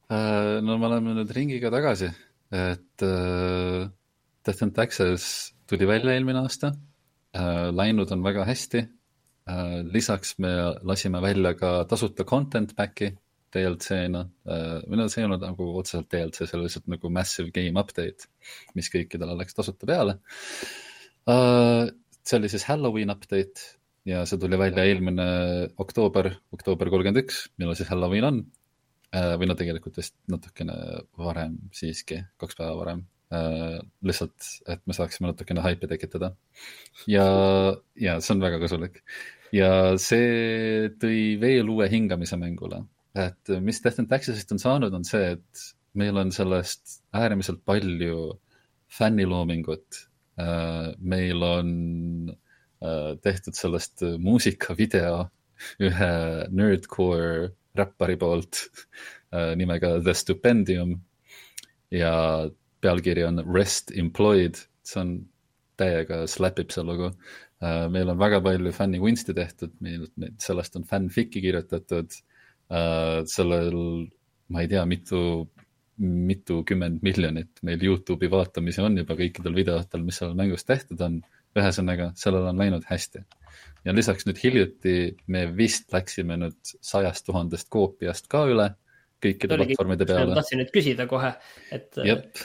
no me oleme nüüd ringiga tagasi, et uh, Death and Taxes tuli välja eelmine aasta, uh, läinud on väga hästi, uh, lisaks me lasime välja ka tasuta content packi D L C-na, uh, või see ei olnud nagu otseselt D L C, see oli lihtsalt nagu massive game update, mis kõikidele läks tasuta peale. Uh, see oli siis Halloween update ja see tuli välja eelmine oktoober, oktoober kolmkümmend üks, millal siis Halloween on, uh, või no tegelikult vist natukene varem siiski, kaks päeva varem, uh, lihtsalt, et me saaksime natukene haipi tekitada. Ja, ja see on väga kasulik. Ja see tõi veel uue hingamise mängule, et mis Death and Taxesist on saanud, on see, et meil on sellest äärmiselt palju fänniloomingut. Uh, meil on uh, tehtud sellest muusikavideo ühe nerdcore räppari poolt uh, nimega The Stupendium ja pealkiri on Rest Employed, see on täiega slapib see lugu. Uh, meil on väga palju fänni kunsti tehtud, meil, sellest on fanfic'i kirjutatud, uh, sellel ma ei tea, mitu mitu kümmend miljonit meil YouTube'i vaatamisi on juba kõikidel videotel, mis seal mängus tehtud on, ühesõnaga, sellel on läinud hästi. Ja lisaks nüüd hiljuti me vist läksime nüüd sajast tuhandest koopiast ka üle kõikide platvormide peale. Tahtsin nüüd küsida kohe, et... Jep.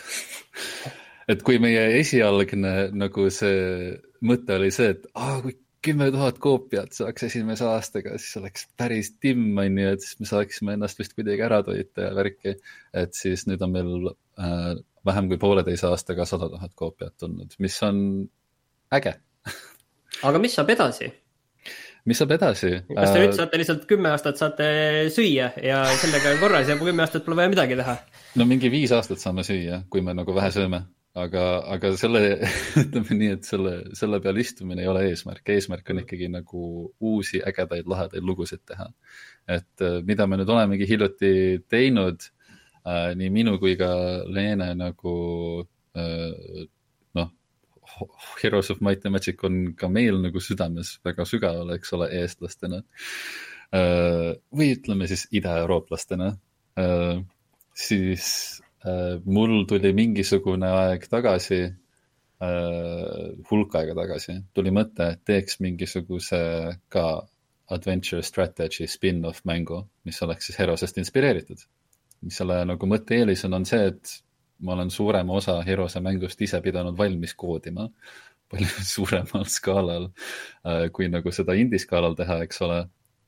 Et kui meie esialgne nagu see mõte oli see, et ah, kui kümme tuhat koopiat saaks esimese aastaga, siis oleks päris timm, et siis me saaksime ennast vist kuidagi ära toita ja värki, et siis nüüd on meil äh, vähem kui pooleteise aastaga sada tuhat koopiat tulnud, mis on äge. Aga mis saab edasi? Mis saab edasi? Kas te nüüd saate lihtsalt kümme aastat saate süüa ja sellega on korras ja kümme aastat pole vaja midagi teha? No mingi viis aastat saame süüa, kui me nagu vähe sööme. Aga, aga selle, ütleme nii, et selle, selle peal istumine ei ole eesmärk. Eesmärk on ikkagi nagu uusi ägedaid lahedaid lugusid teha. Et mida me nüüd olemegi hiljuti teinud, äh, nii minu kui ka Leene nagu äh, noh, Heroes of Might and Magic on ka meil nagu südames väga sügaval, eks ole, eestlastena. Äh, või ütleme siis ida-eurooplastena. Äh, siis mul tuli mingisugune aeg tagasi, äh, hulk aega tagasi, tuli mõte, et teeks mingisuguse ka adventure strategy spin-off mängu, mis oleks siis Heroesest inspireeritud. mis selle nagu mõtte eelis on, on see, et ma olen suurema osa Heroese mängust ise pidanud valmis koodima palju suuremal skaalal, kui nagu seda indie skaalal teha, eks ole.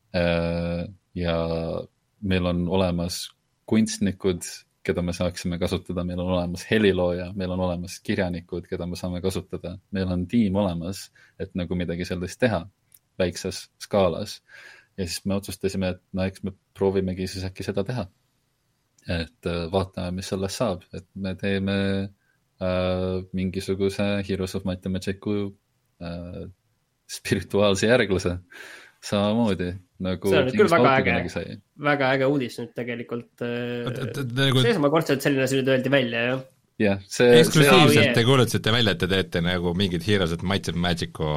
Ja meil on olemas kunstnikud, keda me saaksime kasutada, meil on olemas helilooja, meil on olemas kirjanikud, keda me saame kasutada. Meil on tiim olemas, et nagu midagi sellist teha väikses skaalas. Ja siis me otsustasime, et no eks me proovimegi siis äkki seda teha. Et vaatame, mis sellest saab, et me teeme äh, mingisuguse Heroes of Might and Magic'u äh, spirituaalse järgluse samamoodi. Nagu see on nüüd küll väga äge, väga äge uudis nüüd tegelikult. Nagu... See esmakordselt selline asi nüüd öeldi välja, jah? Yeah, see, eksklusiivselt see... te kuulutasite välja, et te teete nagu mingid Heroes of Might and Magic'u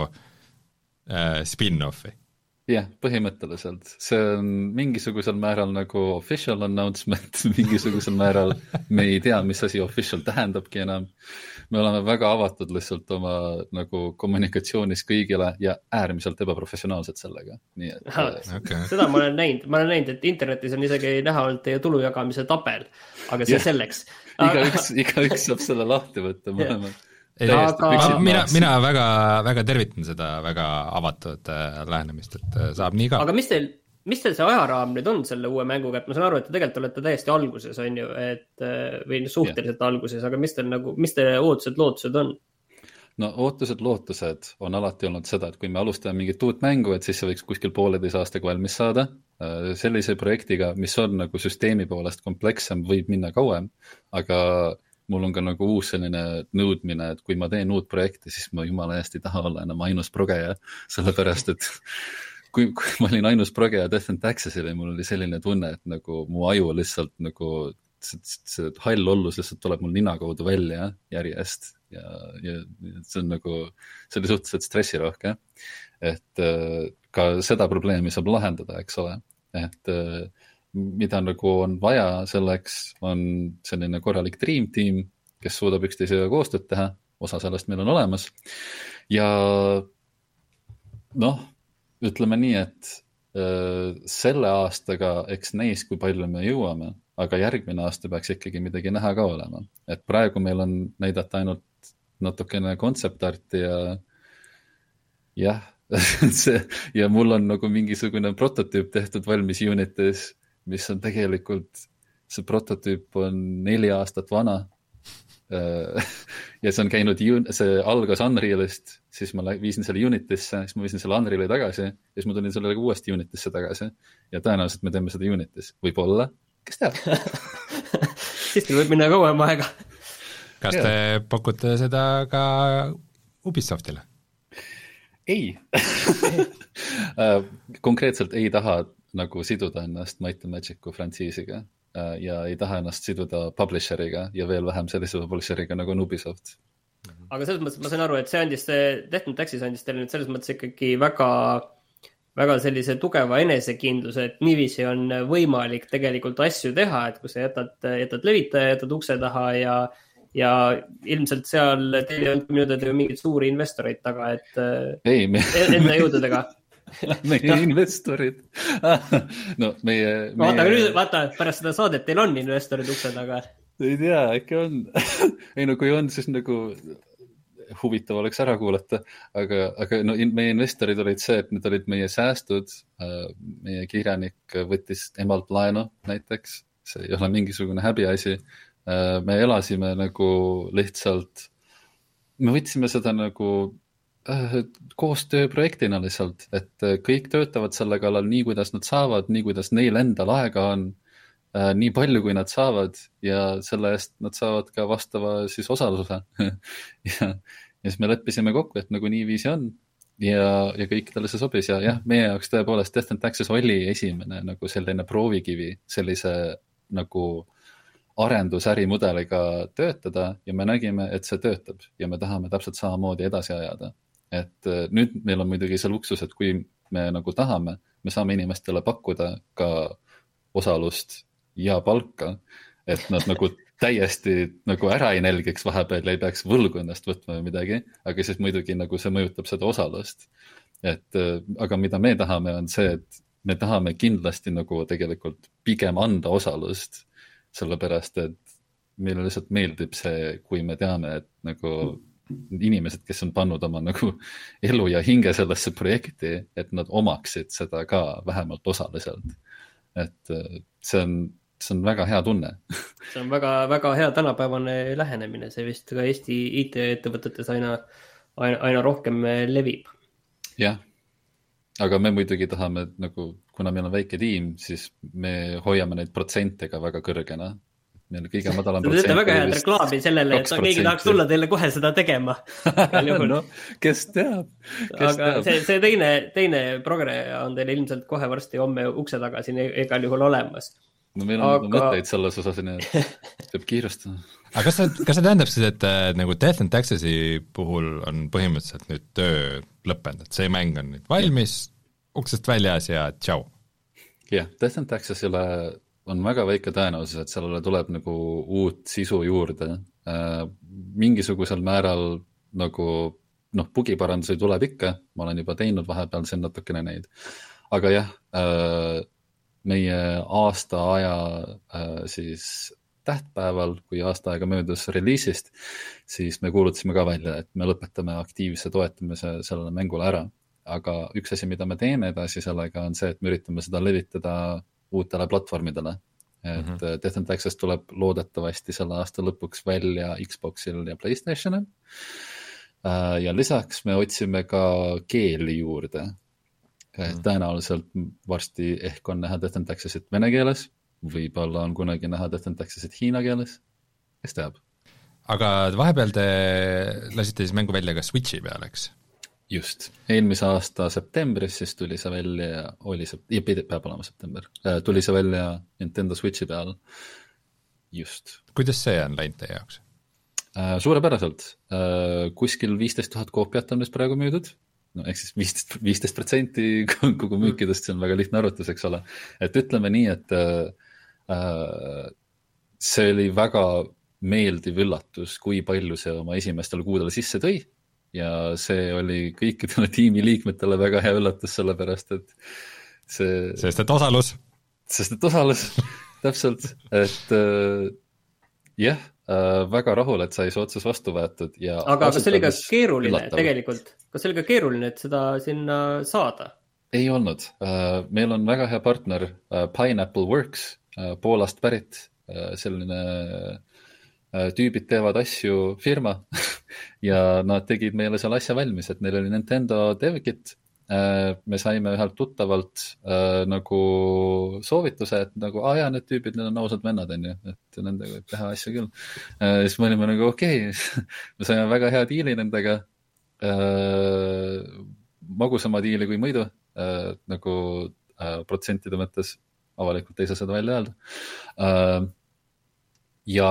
äh, spin-offi. Jah, põhimõtteliselt. See on mingisugusel määral nagu official announcement, mingisugusel määral me ei tea, mis asi official tähendabki enam. Me oleme väga avatud lihtsalt oma nagu kommunikatsioonis kõigile ja äärmiselt ebaprofessionaalsed sellega. Nii et, ha, okay. Seda ma olen näinud. Ma olen näinud, et internetis on isegi näha olnud teie tulujagamise tabel, aga see yeah. selleks. Igaüks, igaüks saab selle lahti võtta mõlemad. Yeah. Ei, aga... mina, mina väga, väga tervitan seda väga avatud äh, lähenemist, et äh, saab nii ka. Aga mis teil, mis teil see ajaraam nüüd on selle uue mänguga, et ma saan aru, et te tegelikult olete täiesti alguses, on ju, et, või suhteliselt yeah. alguses, aga mis teil nagu, mis teil ootused, lootused on? No ootused, lootused on alati olnud seda, et kui me alustame mingit uut mängu, et siis see võiks kuskil pooleteise aastaga valmis saada. Sellise projektiga, mis on nagu süsteemi poolest komplekssem, võib minna kauem, aga mul on ka nagu uus selline nõudmine, et kui ma teen uut projekti, siis ma jumala eest ei taha olla enam ainus progeja, sellepärast et kui, kui ma olin ainus progeja Death and Taxes'ile, mul oli selline tunne, et nagu mu aju lihtsalt nagu see, see hall ollus lihtsalt tuleb mul nina kaudu välja järjest ja, ja see on nagu, see oli suhteliselt stressirohke, et ka seda probleemi saab lahendada, eks ole, et mida nagu on vaja selleks, on selline korralik dream team, kes suudab üksteisega koostööd teha, osa sellest meil on olemas. Ja noh, ütleme nii, et äh, selle aastaga eks näis, kui palju me jõuame, aga järgmine aasta peaks ikkagi midagi näha ka olema. Et praegu meil on näidata ainult natukene kontseptarti ja jah, see, ja mul on nagu mingisugune prototüüp tehtud valmis Unitis, mis on tegelikult, see prototüüp on neli aastat vana ja see on käinud, see algas Unrealist, siis ma viisin selle Unitisse, siis ma viisin selle Unreali tagasi ja siis ma tulin sellega uuesti Unitisse tagasi ja tõenäoliselt me teeme seda Unitis. Võib-olla, kes teab? Siis teil võib minna kauem aega. Kas te ja. pakute seda ka Ubisoftile? Ei. Konkreetselt ei taha nagu siduda ennast Might and Magic'u frantsiisiga ja ei taha ennast siduda publisheriga ja veel vähem sellise publisheriga nagu on Ubisoft. Aga selles mõttes ma saan aru, et see andis, Death and Taxes andis teile nüüd selles mõttes ikkagi väga, väga sellise tugeva enesekindluse, et niiviisi on võimalik tegelikult asju teha, et kui sa jätad, jätad levitaja, jätad ukse taha ja, ja ilmselt seal teil ei olnud minudad ju mingid suuri investoreid taga, et ei, me... enda jõududega. meie no. investorid. no meie, meie... Vaata, nüüd, vaata, pärast seda saadet teil on investorid ukse taga. Ei tea, äkki on. ei no kui on, siis nagu huvitav oleks ära kuulata, aga, aga no, meie investorid olid see, et need olid meie säästud, meie kirjanik võttis emalt laenu näiteks, see ei ole mingisugune häbiasi, me elasime nagu lihtsalt, me võtsime seda nagu koostööprojektina lihtsalt, et kõik töötavad selle kallal nii, kuidas nad saavad, nii, kuidas neil endal aega on, nii palju, kui nad saavad ja selle eest nad saavad ka vastava siis osaluse. ja, ja siis me leppisime kokku, et nagu nii viisi on ja, ja kõikidele see sobis ja jah, meie jaoks tõepoolest Death and Taxes oli esimene nagu selline proovikivi sellise nagu arendusärimudeliga töötada ja me nägime, et see töötab ja me tahame täpselt samamoodi edasi ajada. Et nüüd meil on muidugi see luksus, et kui me nagu tahame, me saame inimestele pakkuda ka osalust ja palka, et nad nagu täiesti nagu ära ei nälgiks vahepeal ja ei peaks võlgu ennast võtma või midagi, aga siis muidugi nagu see mõjutab seda osalust. Et, aga mida me tahame on see, et me tahame kindlasti nagu tegelikult pigem anda osalust sellepärast et meile lihtsalt meeldib see, kui me teame, et nagu inimesed, kes on pannud oma nagu elu ja hinge sellesse projekti, et nad omaksid seda ka vähemalt osaliselt. Et see on, see on väga hea tunne. See on väga, väga hea tänapäevane lähenemine, see vist ka Eesti I T-ettevõtetes aina, aina, aina rohkem levib. Jah, aga me muidugi tahame, nagu, kuna meil on väike tiim, siis me hoiame neid protsente ka väga kõrgena. Meil kõige madalam protsent. Te teete väga head reklaami sellele, et keegi tahaks tulla teile kohe seda tegema. no, kes teab. Kes aga teab. see, see teine, teine progre on teil ilmselt kohe varsti homme ukse taga siin igal juhul olemas. No meil on aga... mõtteid selles osas, nii et peab kiirustama. aga kas see, kas see tähendab siis, et nagu Death and Taxes'i puhul on põhimõtteliselt nüüd töö lõppenud, et see mäng on nüüd valmis, uksest väljas ja tšau? jah, Death and Taxes'ile on väga väike tõenäosus, et sellele tuleb nagu uut sisu juurde. Äh, mingisugusel määral nagu, noh, bugiparandusi tuleb ikka, ma olen juba teinud vahepeal siin natukene neid. Aga jah, äh, meie aasta aja äh, siis tähtpäeval, kui aasta aega möödus reliisist, siis me kuulutasime ka välja, et me lõpetame aktiivse toetamise sellele mängule ära. Aga üks asi, mida me teeme edasi sellega, on see, et me üritame seda levitada uutele platvormidele. Et mm-hmm. Death and Taxes tuleb loodetavasti selle aasta lõpuks välja Xboxil ja PlayStationil. Ja lisaks me otsime ka keeli juurde. Mm-hmm. Tõenäoliselt varsti ehk on näha Death and Taxesit vene keeles, võib-olla on kunagi näha Death and Taxesit hiina keeles. Kes teab? Aga vahepeal te lasite siis mängu välja ka Switchi peal, eks? Just. Eelmise aasta septembris siis tuli see välja, oli see, ja peab olema september, tuli see välja Nintendo Switchi peal. Just. Kuidas see on läinud teie jaoks? Suurepäraselt. Kuskil viisteist tuhat koopiat on nüüd praegu müüdud. No, ehk siis viisteist protsenti kogu müükidest, see on väga lihtne arvutus, eks ole. Et ütleme nii, et see oli väga meeldiv üllatus, kui palju see oma esimestel kuudel sisse tõi. Ja see oli kõikidele tiimi liikmetele väga hea üllatus, sellepärast, et see... Sest et osalus. Sest et osalus, täpselt. Et äh, jah, äh, väga rahul, et sai see otsus vastu võetud. Ja aga kas see oli ka keeruline üllatav. Tegelikult? Kas see oli ka keeruline, et seda sinna saada? Ei olnud. Äh, meil on väga hea partner äh, Pineapple Works, äh, Poolast pärit, äh, selline... tüübid teevad asju firma ja nad tegid meile selle asja valmis, et neil oli Nintendo DevKit. Me saime ühelt tuttavalt äh, nagu soovituse, et nagu, aa jaa, need tüübid, need on ausad vennad, on ju, et nendega võib teha asja küll. Äh, siis me olime nagu okei, okay. Me saime väga hea diili nendega, äh, magusama diili kui muidu, äh, nagu äh, protsentide mõttes, avalikult ei saa seda välja öelda. Äh, Ja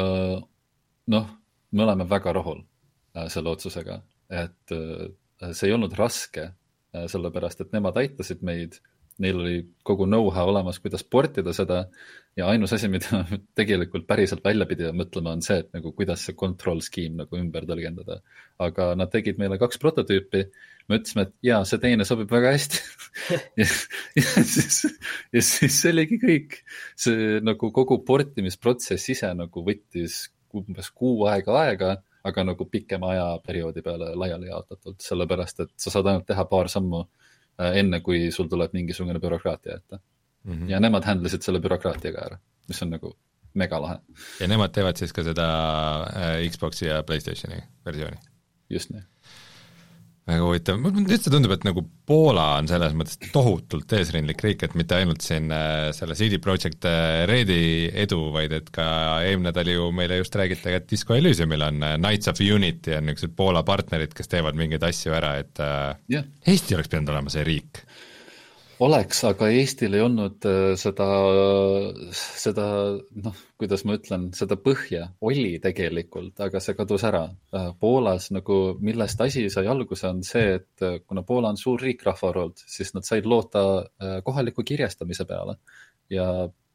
noh, me oleme väga rahul selle otsusega, et see ei olnud raske, sellepärast, et nemad aitasid meid, neil oli kogu know-how olemas, kuidas portida seda ja ainus asi, mida tegelikult päriselt välja pidi mõtlema, on see, et nagu, kuidas see control scheme nagu ümber tõlgendada. Aga nad tegid meile kaks prototüüpi, me ütlesime, et jaa, see teine sobib väga hästi ja, ja, siis, ja siis see oligi kõik. See nagu kogu portimisprotsess ise nagu võttis umbes kuu aega aega, aga nagu pikema ajaperioodi peale laiali jaotatud, sellepärast, et sa saad ainult teha paar sammu enne, kui sul tuleb mingisugune bürokraatia ette. Mm-hmm. Ja nemad handlesid selle bürokraatiaga ära, mis on nagu mega lahe. Ja nemad teevad siis ka seda Xboxi ja PlayStationi versiooni? Just nii. Väga huvitav. Nüüd see tundub, et nagu Poola on selles mõttes tohutult eesrindlik riik, et mitte ainult siin selle C D Projekt Redi edu, vaid et ka eelmine nädal ju meile just räägite, et Disco Elysiumil on Knights of Unity ja niisugused Poola partnerid, kes teevad mingeid asju ära, et yeah. Eesti oleks pidanud olema see riik. Oleks, aga Eestil ei olnud seda, seda, noh, kuidas ma ütlen, seda põhja oli tegelikult, aga see kadus ära. Poolas, nagu, millest asi sai alguse, on see, et kuna Poola on suur riik rahvaarvult, siis nad said loota kohaliku kirjastamise peale. Ja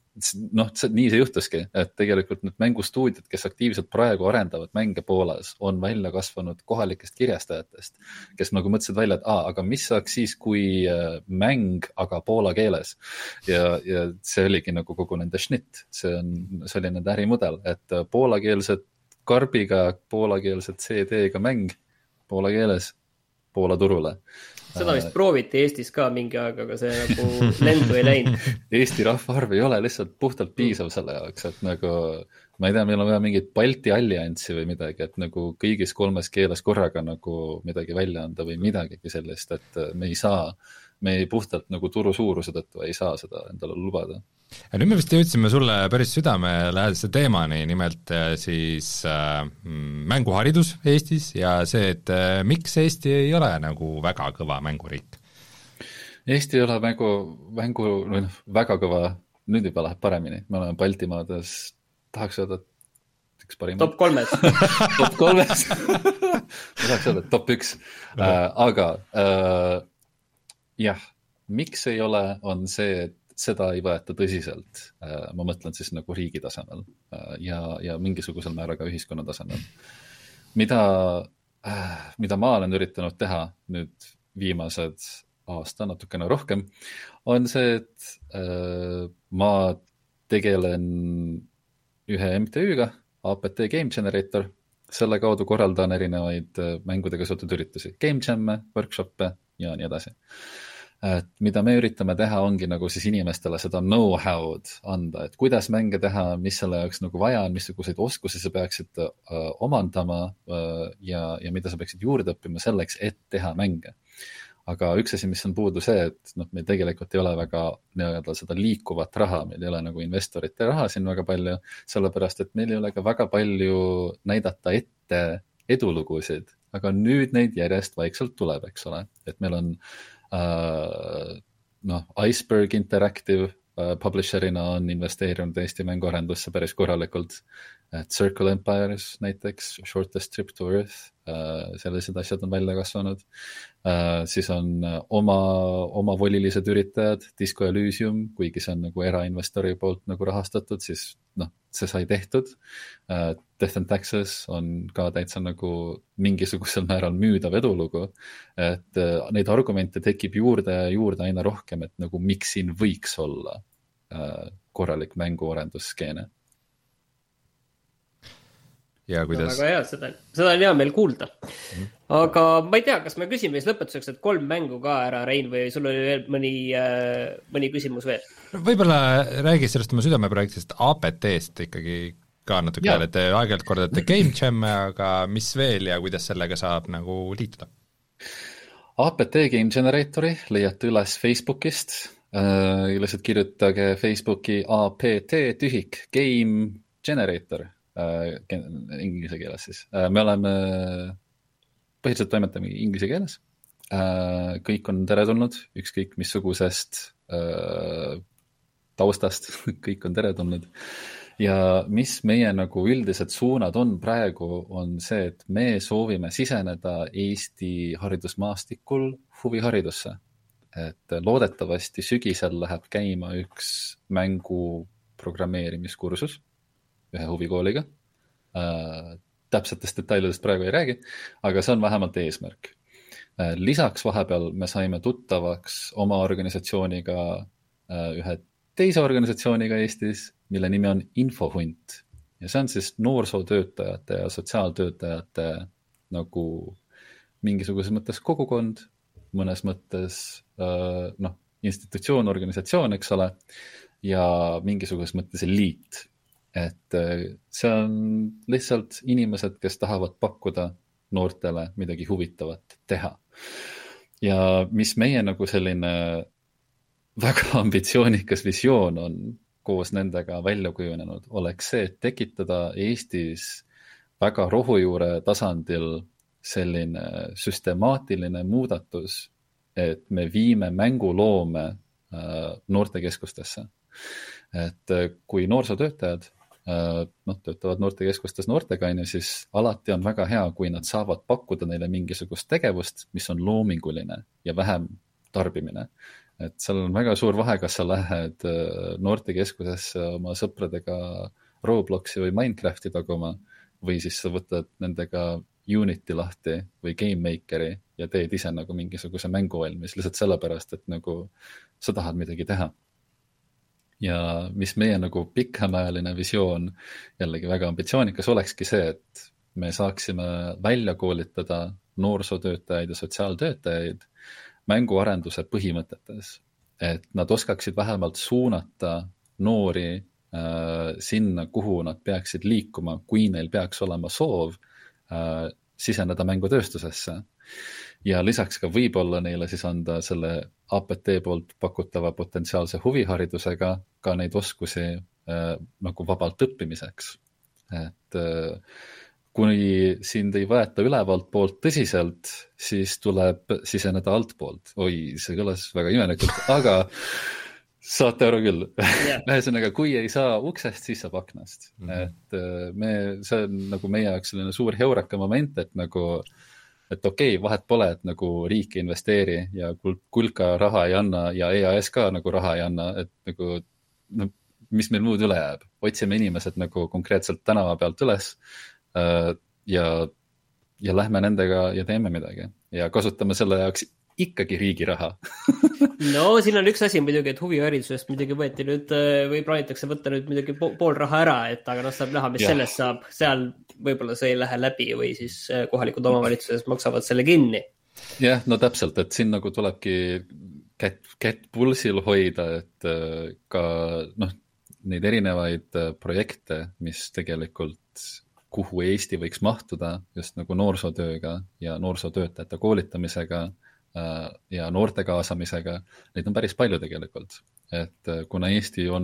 noh, nii see juhtuski, et tegelikult need mängustuudiod, kes aktiivselt praegu arendavad mänge Poolas, on välja kasvanud kohalikest kirjastajatest, kes nagu mõtlesid välja, et aa, aga mis saaks siis, kui mäng, aga poola keeles. Ja, ja see oligi nagu kogu nende šnitt. See, on, see oli nende ärimudel, et poolakeelsed karbiga, poolakeelsed C D-ga mäng poola keeles, Poola turule. Seda vist prooviti Eestis ka mingi aeg, aga see nagu lendu ei läinud. Eesti rahvaarv ei ole lihtsalt puhtalt piisav selle jaoks, et nagu, ma ei tea, meil on vaja mingit Balti allianssi või midagi, et nagu kõigis kolmes keeles korraga nagu midagi välja anda või midagigi sellist, et me ei saa, me ei puhtalt nagu turu suuruse tõttu ei saa seda endale lubada. Ja nüüd me vist jõudsime sulle päris südamelähedase teemani, nimelt siis äh, mänguharidus Eestis ja see, et äh, miks Eesti ei ole nagu väga kõva mänguriik? Eesti ei ole mängu, mängu või noh, väga kõva, nüüd juba läheb paremini. Me oleme Baltimaades, tahaks öelda, üks parim. Top kolmes. Top kolmes. Ma tahaks öelda, top üks. Äh, aga äh, jah, miks ei ole, on see, et seda ei võeta tõsiselt, ma mõtlen siis nagu riigi tasemel ja, ja mingisugusel määraga ühiskonna tasemel. Mida, mida ma olen üritanud teha nüüd viimased aasta, natukene rohkem, on see, et ma tegelen ühe M T Ü-ga, A P T Game Generator, selle kaudu korraldan erinevaid mängudega seotud üritusi, game jamme, workshoppe ja nii edasi. Et mida me üritame teha, ongi nagu siis inimestele seda know-how'd anda, et kuidas mänge teha, mis selle jaoks nagu vaja on, missuguseid oskusi sa peaksid uh, omandama uh, ja, ja mida sa peaksid juurde õppima selleks, et teha mänge. Aga üks asi, mis on puudu see, et noh, meil tegelikult ei ole väga nii-öelda seda liikuvat raha, meil ei ole nagu investorite raha siin väga palju, sellepärast, et meil ei ole ka väga palju näidata ette edulugusid, aga nüüd neid järjest vaikselt tuleb, eks ole, et meil on Uh, noh, Iceberg Interactive uh, publisherina on investeerinud Eesti mänguarendusse päris korralikult, et Circle Empires näiteks, Shortest Trip to Earth, uh, sellised asjad on välja kasvanud, uh, siis on oma, oma volilised üritajad, Disco Elysium, kuigi see on nagu erainvestori poolt nagu rahastatud, siis noh, see sai tehtud, uh, Death and Taxes on ka täitsa nagu mingisugusel määral müüdav edulugu, et uh, neid argumente tekib juurde ja juurde aina rohkem, et nagu miks siin võiks olla uh, korralik mänguarendusskeene. Ja kuidas... No, väga hea, seda, seda on hea meil kuulda. Mm. Aga ma ei tea, kas me küsime siis lõpetuseks, et kolm mängu ka ära, Rein, või sul oli veel mõni, äh, mõni küsimus veel? Võib-olla räägi sellest oma südameprojektist A P T-st ikkagi ka natuke veel, et te aeg-ajalt kordate Game Jam, aga mis veel ja kuidas sellega saab nagu liituda? A P T Game Generatori leiate üles Facebookist, äh, lihtsalt kirjutage Facebooki A P T tühik Game Generator inglise keeles siis. Me oleme põhiliselt toimetame inglise keeles. Kõik on teretulnud, ükskõik missugusest taustast, kõik on teretulnud. Ja mis meie nagu üldised suunad on praegu, on see, et me soovime siseneda Eesti haridusmaastikul huviharidusse. Et loodetavasti sügisel läheb käima üks mängu programmeerimiskursus ühe huvikooliga. Äh, täpsetest detailidest praegu ei räägi, aga see on vähemalt eesmärk. Äh, lisaks vahepeal me saime tuttavaks oma organisatsiooniga, äh, ühe teise organisatsiooniga Eestis, mille nimi on Infohunt. Ja see on siis noorsootöötajate ja sotsiaaltöötajate nagu mingisuguses mõttes kogukond, mõnes mõttes äh, noh, institutsioon, organisatsioon, eks ole, ja mingisuguses mõttes liit. Et see on lihtsalt inimesed, kes tahavad pakkuda noortele midagi huvitavat teha. Ja mis meie nagu selline väga ambitsioonikas visioon on koos nendega välja kujunenud, oleks see, et tekitada Eestis väga rohujuure tasandil selline süstemaatiline muudatus, et me viime mänguloome noortekeskustesse. Et kui noorsootöötajad noh, töötavad noortekeskustes noortega, siis alati on väga hea, kui nad saavad pakkuda neile mingisugust tegevust, mis on loominguline ja vähem tarbimine. et seal on väga suur vahe, kas sa lähed noortekeskusesse oma sõpradega Robloxi või Minecrafti taguma või siis sa võtad nendega Unity lahti või GameMakeri ja teed ise nagu mingisuguse mängu valmis lihtsalt sellepärast, et nagu sa tahad midagi teha. Ja mis meie nagu pikamajaline visioon, jällegi väga ambitsioonikas, olekski see, et me saaksime välja koolitada noorsootöötajaid ja sotsiaaltöötajaid mänguarenduse põhimõtetes, et nad oskaksid vähemalt suunata noori äh, sinna, kuhu nad peaksid liikuma, kui neil peaks olema soov äh, siseneda mängutööstusesse. Ja lisaks ka võib-olla neile siis anda selle A P T poolt pakutava potentsiaalse huviharidusega ka neid oskusi äh, nagu vabalt õppimiseks. Et äh, kui sind ei võeta ülevalt poolt tõsiselt, siis tuleb siseneda alt poolt. Oi, see kõlas väga imelikult, aga saate aru küll. Yeah. Ühesõnaga, kui ei saa uksest, siis saab aknast. Mm-hmm. Et me, see on nagu meie jaoks selline suur heureka moment, et nagu et okei, okay, vahet pole, et nagu riik ei investeeri ja kulka raha ei anna ja E A S ka nagu raha ei anna, et nagu no, mis meil muud üle jääb. Otsime inimesed nagu konkreetselt tänava pealt üles ja, ja lähme nendega ja teeme midagi ja kasutame selle jaoks ikkagi riigi raha. No siin on üks asi muidugi, et huviharidusest muidugi võeti nüüd või plaanitakse võtta nüüd muidugi pool raha ära, et aga noh, saab näha, mis ja. Sellest saab. Seal võib-olla see ei lähe läbi või siis kohalikud omavalitsuses maksavad selle kinni. Jah, no täpselt, et siin nagu tulebki kätt, kätt pulsil hoida, et ka noh, neid erinevaid projekte, mis tegelikult kuhu Eesti võiks mahtuda just nagu noorsootööga ja noorsootöötajate koolitamisega ja noorte kaasamisega, neid on päris palju tegelikult. Et kuna Eesti on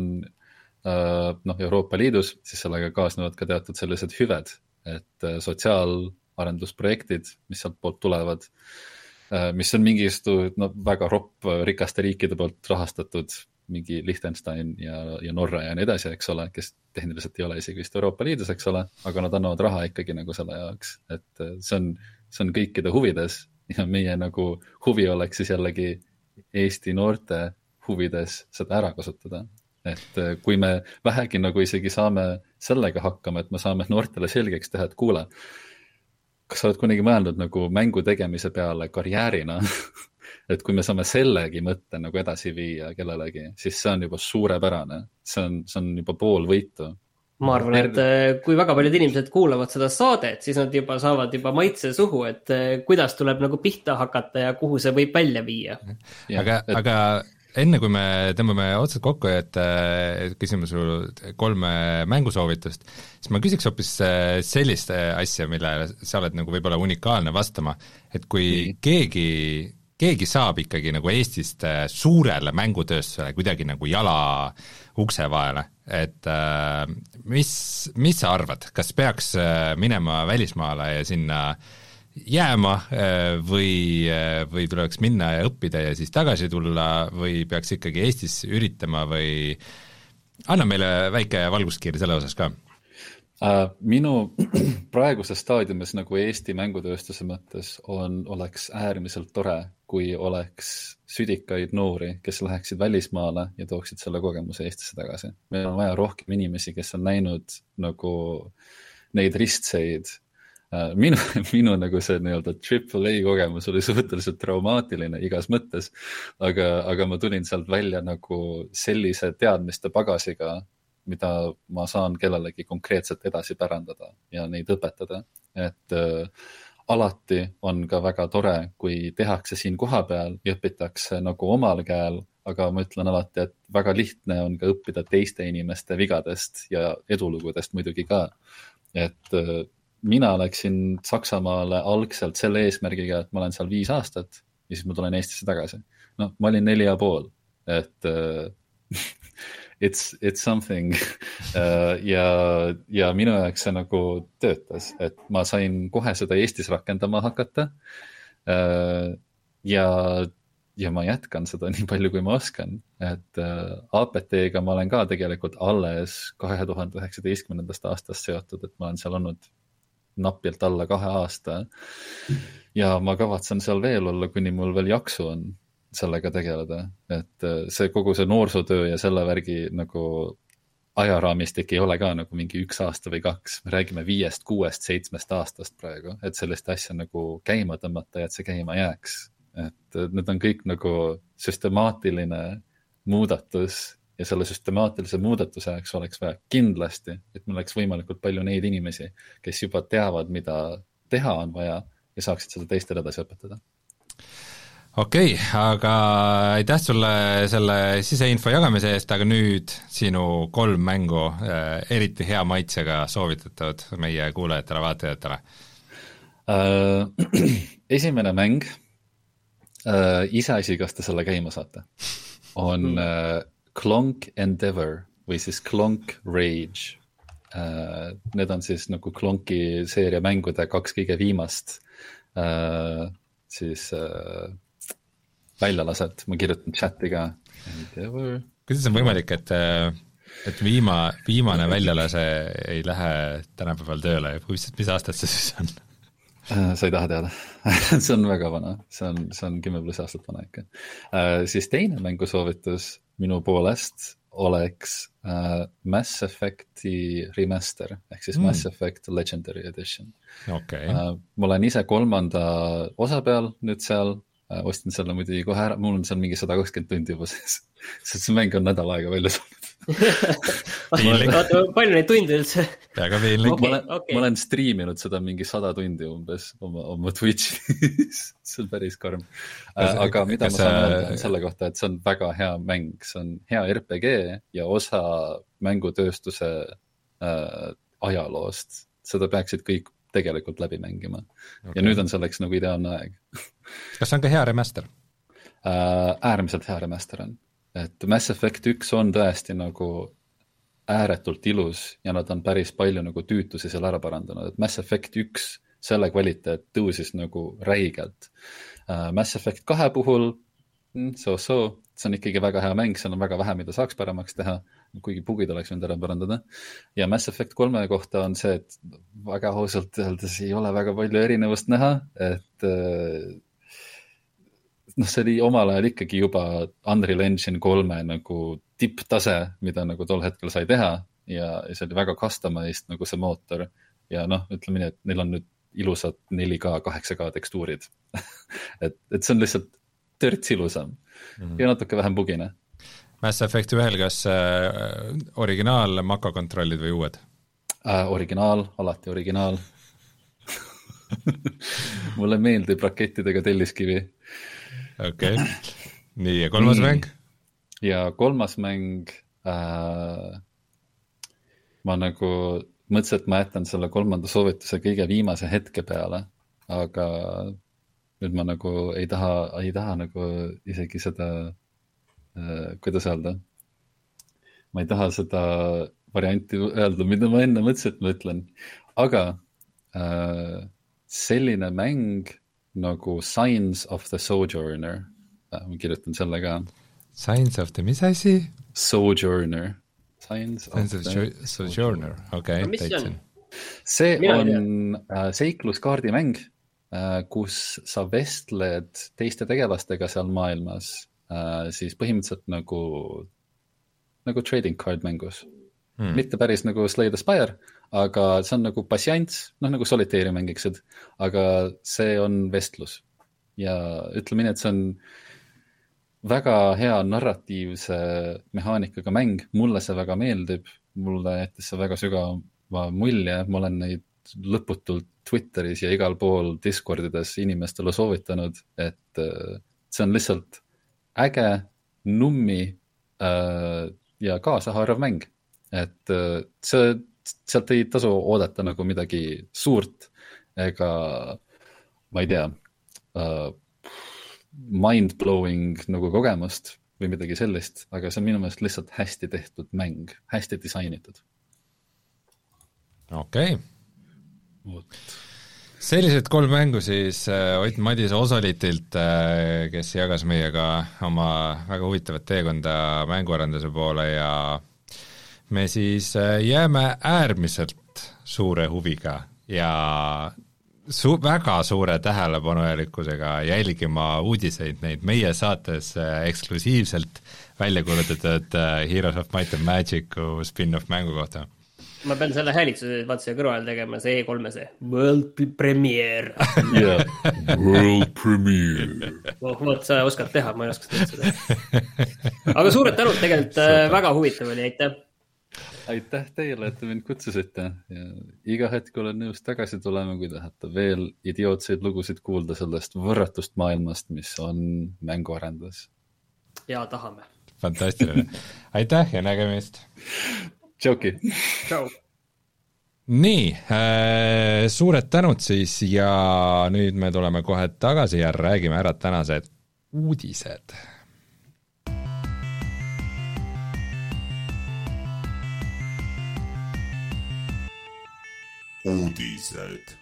noh, Euroopa Liidus, siis sellega kaasnevad ka teatud sellised hüved, et sotsiaalarendusprojektid, mis sealt poolt tulevad, mis on mingistu no, väga ropp rikaste riikide poolt rahastatud, mingi Liechtenstein ja, ja Norra ja nii edasi, eks ole, kes tehniliselt ei ole isegi vist Euroopa Liidus, eks ole, aga nad annavad raha ikkagi nagu selle jaoks, et see on, see on kõikide huvides ja meie nagu huvi oleks siis jällegi Eesti noorte huvides seda ära kasutada. Et kui me vähegi nagu isegi saame sellega hakkama, et me saame noortele selgeks teha, et kuule, kas sa oled kunagi mõelnud nagu mängu tegemise peale karjäärina? Et kui me saame sellegi mõtte nagu edasi viia kellelegi, siis see on juba suurepärane. See on, see on juba pool võitu. Ma arvan, et kui väga paljud inimesed kuulavad seda saadet, siis nad juba saavad juba maitse suhu, et kuidas tuleb nagu pihta hakata ja kuhu see võib välja viia. Ja, aga, et... aga enne kui me tõmbame otsad kokku, et, et küsime sul kolme mängusoovitust, siis ma küsiks hoopis sellist asja, mille sa oled nagu võib-olla unikaalne vastama, et kui mm. keegi keegi saab ikkagi nagu Eestist suurele mängutööstusele kuidagi nagu jala ukse vahele, et mis, mis sa arvad, kas peaks minema välismaale ja sinna jääma või, või tuleks minna ja õppida ja siis tagasi tulla või peaks ikkagi Eestis üritama või anna meile väike valguskiir selle osas ka? Minu praeguses staadiumis nagu Eesti mängutööstuse mõttes on, oleks äärmiselt tore, kui oleks südikaid noori, kes läheksid välismaale ja tooksid selle kogemuse Eestisse tagasi. Meil on vaja rohkem inimesi, kes on näinud nagu neid ristseid. Minu, minu nagu see nii-öelda triple A kogemus oli suhteliselt traumaatiline igas mõttes, aga, aga ma tulin sealt välja nagu sellise teadmiste pagasiga, mida ma saan kellelegi konkreetselt edasi pärandada ja neid õpetada. Et äh, alati on ka väga tore, kui tehakse siin koha peal ja õpitakse nagu omal käel, aga ma ütlen alati, et väga lihtne on ka õppida teiste inimeste vigadest ja edulugudest muidugi ka. Et äh, mina läksin Saksamaale algselt selle eesmärgiga, et ma olen seal viis aastat ja siis ma tulen Eestisse tagasi. No, ma olin neli ja pool, et äh, It's, it's something uh, ja, ja minu jaoks see nagu töötas, et ma sain kohe seda Eestis rakendama hakata uh, ja, ja ma jätkan seda nii palju, kui ma oskan, et uh, A P T-ga ma olen ka tegelikult alles kahe tuhande üheksateistkümnendast aastast seotud, et ma olen seal olnud napilt alla kahe aasta ja ma kavatsen seal veel olla, kuni mul veel jaksu on. sellega tegeleda, et see kogu see noorsootöö ja selle värgi nagu ajaraamistik ei ole ka nagu mingi üks aasta või kaks, me räägime viiest, kuuest, seitsmest aastast praegu, et sellist asja nagu käima tõmmata ja et see käima jääks. Et need on kõik nagu süstemaatiline muudatus ja selle süstemaatilise muudatuse ajaks oleks vaja kindlasti, et meil oleks võimalikult palju neid inimesi, kes juba teavad, mida teha on vaja ja saaksid seda teistele edasi õpetada. Okei, okay, aga aitäh sulle selle siseinfo jagamise eest, aga nüüd sinu kolm mängu äh, eriti hea maitsega soovitatavad meie kuulajatele, vaatajatele uh,. Esimene mäng, uh, iseasi, kas te selle käima saate, on uh, Clonk Endeavor või siis Clonk Rage. Uh, need on siis nagu Clonki seeria mängude kaks kõige viimast uh, siis uh, väljalaselt, ma kirjutan chati ka. Endeavor. Kuidas on võimalik, et, et viima, viimane väljalase ei lähe tänapäeval tööle, mis, mis aastat see siis on? Uh, sa ei taha teada. See on väga vana, see on, see on kümme pluss aastat vana ikka. Uh, siis teine mängusoovitus minu poolest oleks uh, Mass Effecti remaster, ehk siis mm. Mass Effect Legendary Edition. Okay. Uh, ma olen ise kolmanda osa peal nüüd seal, uh, ostin selle muidugi kohe ära, mul on seal mingi sada kakskümmend tundi juba sees, sest see mäng on nädal aega välja saanud. Vaata, palju neid tunde üldse? Väga piinlik. Okay, ma, olen, okay. ma olen striiminud seda mingi sada tundi umbes oma, oma Twitch'is. See on päris karm. Kas, aga mida ma saan öelda on selle kohta, et see on väga hea mäng, see on hea R P G ja osa mängutööstuse äh, ajaloost. Seda peaksid kõik tegelikult läbi mängima. Okay. Ja nüüd on selleks nagu ideaalne aeg. Kas see on ka hea remaster? Äh, äärmiselt hea remaster on. Et Mass Effect üks on tõesti nagu ääretult ilus ja nad on päris palju nagu tüütusi seal ära parandanud. Et Mass Effect üks, selle kvaliteet tõusis nagu räigelt. Uh, Mass Effect kahe puhul, so-so, see on ikkagi väga hea mäng, seal on väga vähe, mida saaks paremaks teha, kuigi bugid oleks võinud ära parandada. Ja Mass Effect kolme kohta on see, et väga ausalt öeldes ei ole väga palju erinevust näha, et uh, noh, see oli omal ajal ikkagi juba Unreal Engine kolme nagu tipptase, mida nagu tol hetkel sai teha ja see oli väga customized nagu see mootor ja noh, ütleme nii, et neil on nüüd ilusad neli K, kaheksa K tekstuurid et, et see on lihtsalt törts ilusam mm-hmm. ja natuke vähem bugine. Mass Effect ühel, kas äh, originaal makakontrollid või uued? Äh, originaal, alati originaal mulle meeldib rakettidega telliskivi. Okei, okay. Nii ja kolmas mäng? Ja kolmas mäng äh, ma nagu mõtlesin, et ma jätan selle kolmanda soovituse kõige viimase hetke peale, aga nüüd ma nagu ei taha, ei taha nagu isegi seda äh, kuidas öelda, ma ei taha seda varianti öelda, mida ma enne mõtlesin, et ma ütlen, aga äh, selline mäng nagu Signs of the Sojourner. Ma kirjutan selle ka. Signs of the mis asi? Sojourner. Signs, Signs of, of the Sojourner, okei. Okay, see Mina on äh, seikluskaardimäng, äh, kus sa vestled teiste tegelastega seal maailmas, äh, siis põhimõtteliselt nagu, nagu trading card mängus. Hmm. Mitte päris nagu Slay the Spire, aga see on nagu passiants, noh nagu solitaari mängiksid, aga see on vestlus. Ja ütleme nii, et see on väga hea narratiivse mehaanikaga mäng, mulle see väga meeldib, mulle jättis see väga sügava mulje, ma olen neid lõputult Twitteris ja igal pool Discordides inimestele soovitanud, et see on lihtsalt äge, nummi äh, ja kaasahaarav mäng. Et see, sealt ei tasu oodata nagu midagi suurt ega ma ei tea uh, mind-blowing nagu kogemust või midagi sellist, aga see on minu meelest lihtsalt hästi tehtud mäng, hästi disainitud. Okei okay. Sellised kolm mängu siis Ott Madise Osolitilt, kes jagas meiega oma väga huvitavat teekonda mänguarenduse poole ja me siis jääme äärmiselt suure huviga ja su-, väga suure tähelepanuelikkusega jälgima uudiseid neid meie saates eksklusiivselt välja kuulutatud Heroes of Might and Magic'u spin-off mängu kohta. Ma pean selle häälitsuse vaata siia kõrval tegema, see E kolme see World Premiere. Yeah. World Premiere. Oh, võt, sa oskad teha, ma ei oska seda. Aga suured tänud tegelikult väga huvitav oli, aitäh. Aitäh teile, et te mind kutsusite. Ja iga hetk olen nõus tagasi tulema, kui tahate veel idiootseid lugusid kuulda sellest võrratust maailmast, mis on mänguarendus. Ja tahame. Fantastiline. Aitäh ja nägemist. Tšauki. Tšau. Nii, äh, suured tänud siis ja nüüd me tuleme kohe tagasi ja räägime ära tänased uudised. Uudised.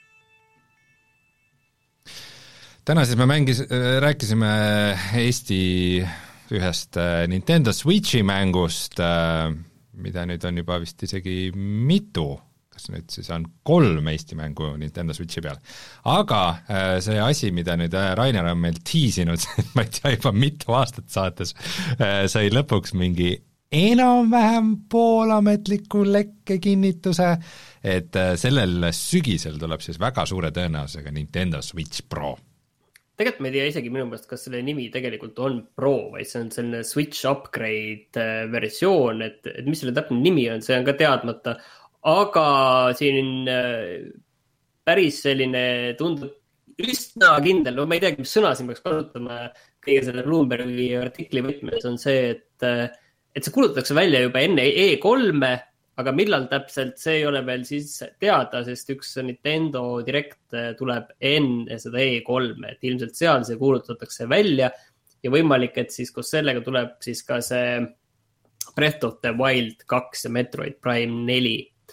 Täna siis me mängis, rääkisime Eesti ühest Nintendo Switchi mängust, mida nüüd on juba vist isegi mitu, kas nüüd siis on kolm Eesti mängu Nintendo Switchi peal. Aga see asi, mida nüüd Rainer on meil tiisinud, ma ei tea juba mitu aastat saates, sai lõpuks mingi enam-vähem poolametliku lekke kinnituse, et sellel sügisel tuleb siis väga suure tõenäosusega Nintendo Switch Pro. Tegelikult ma ei tea isegi minu meelest, kas selle nimi tegelikult on Pro, vaid see on selline Switch upgrade versioon, et, et mis selle täpne nimi on, see on ka teadmata, aga siin päris selline tundub üsna kindel, no ma ei tea, mis sõna siin peaks kasutama kõige selle Bloombergi artikli võtmes on see, et, et see kuulutatakse välja juba enne E kolme, aga millal täpselt, see ei ole veel siis teada, sest üks Nintendo Direct tuleb enne seda E kolme, et ilmselt seal see kuulutatakse välja ja võimalik, et siis koos sellega tuleb siis ka see Breath of the Wild kaks ja Metroid Prime neli.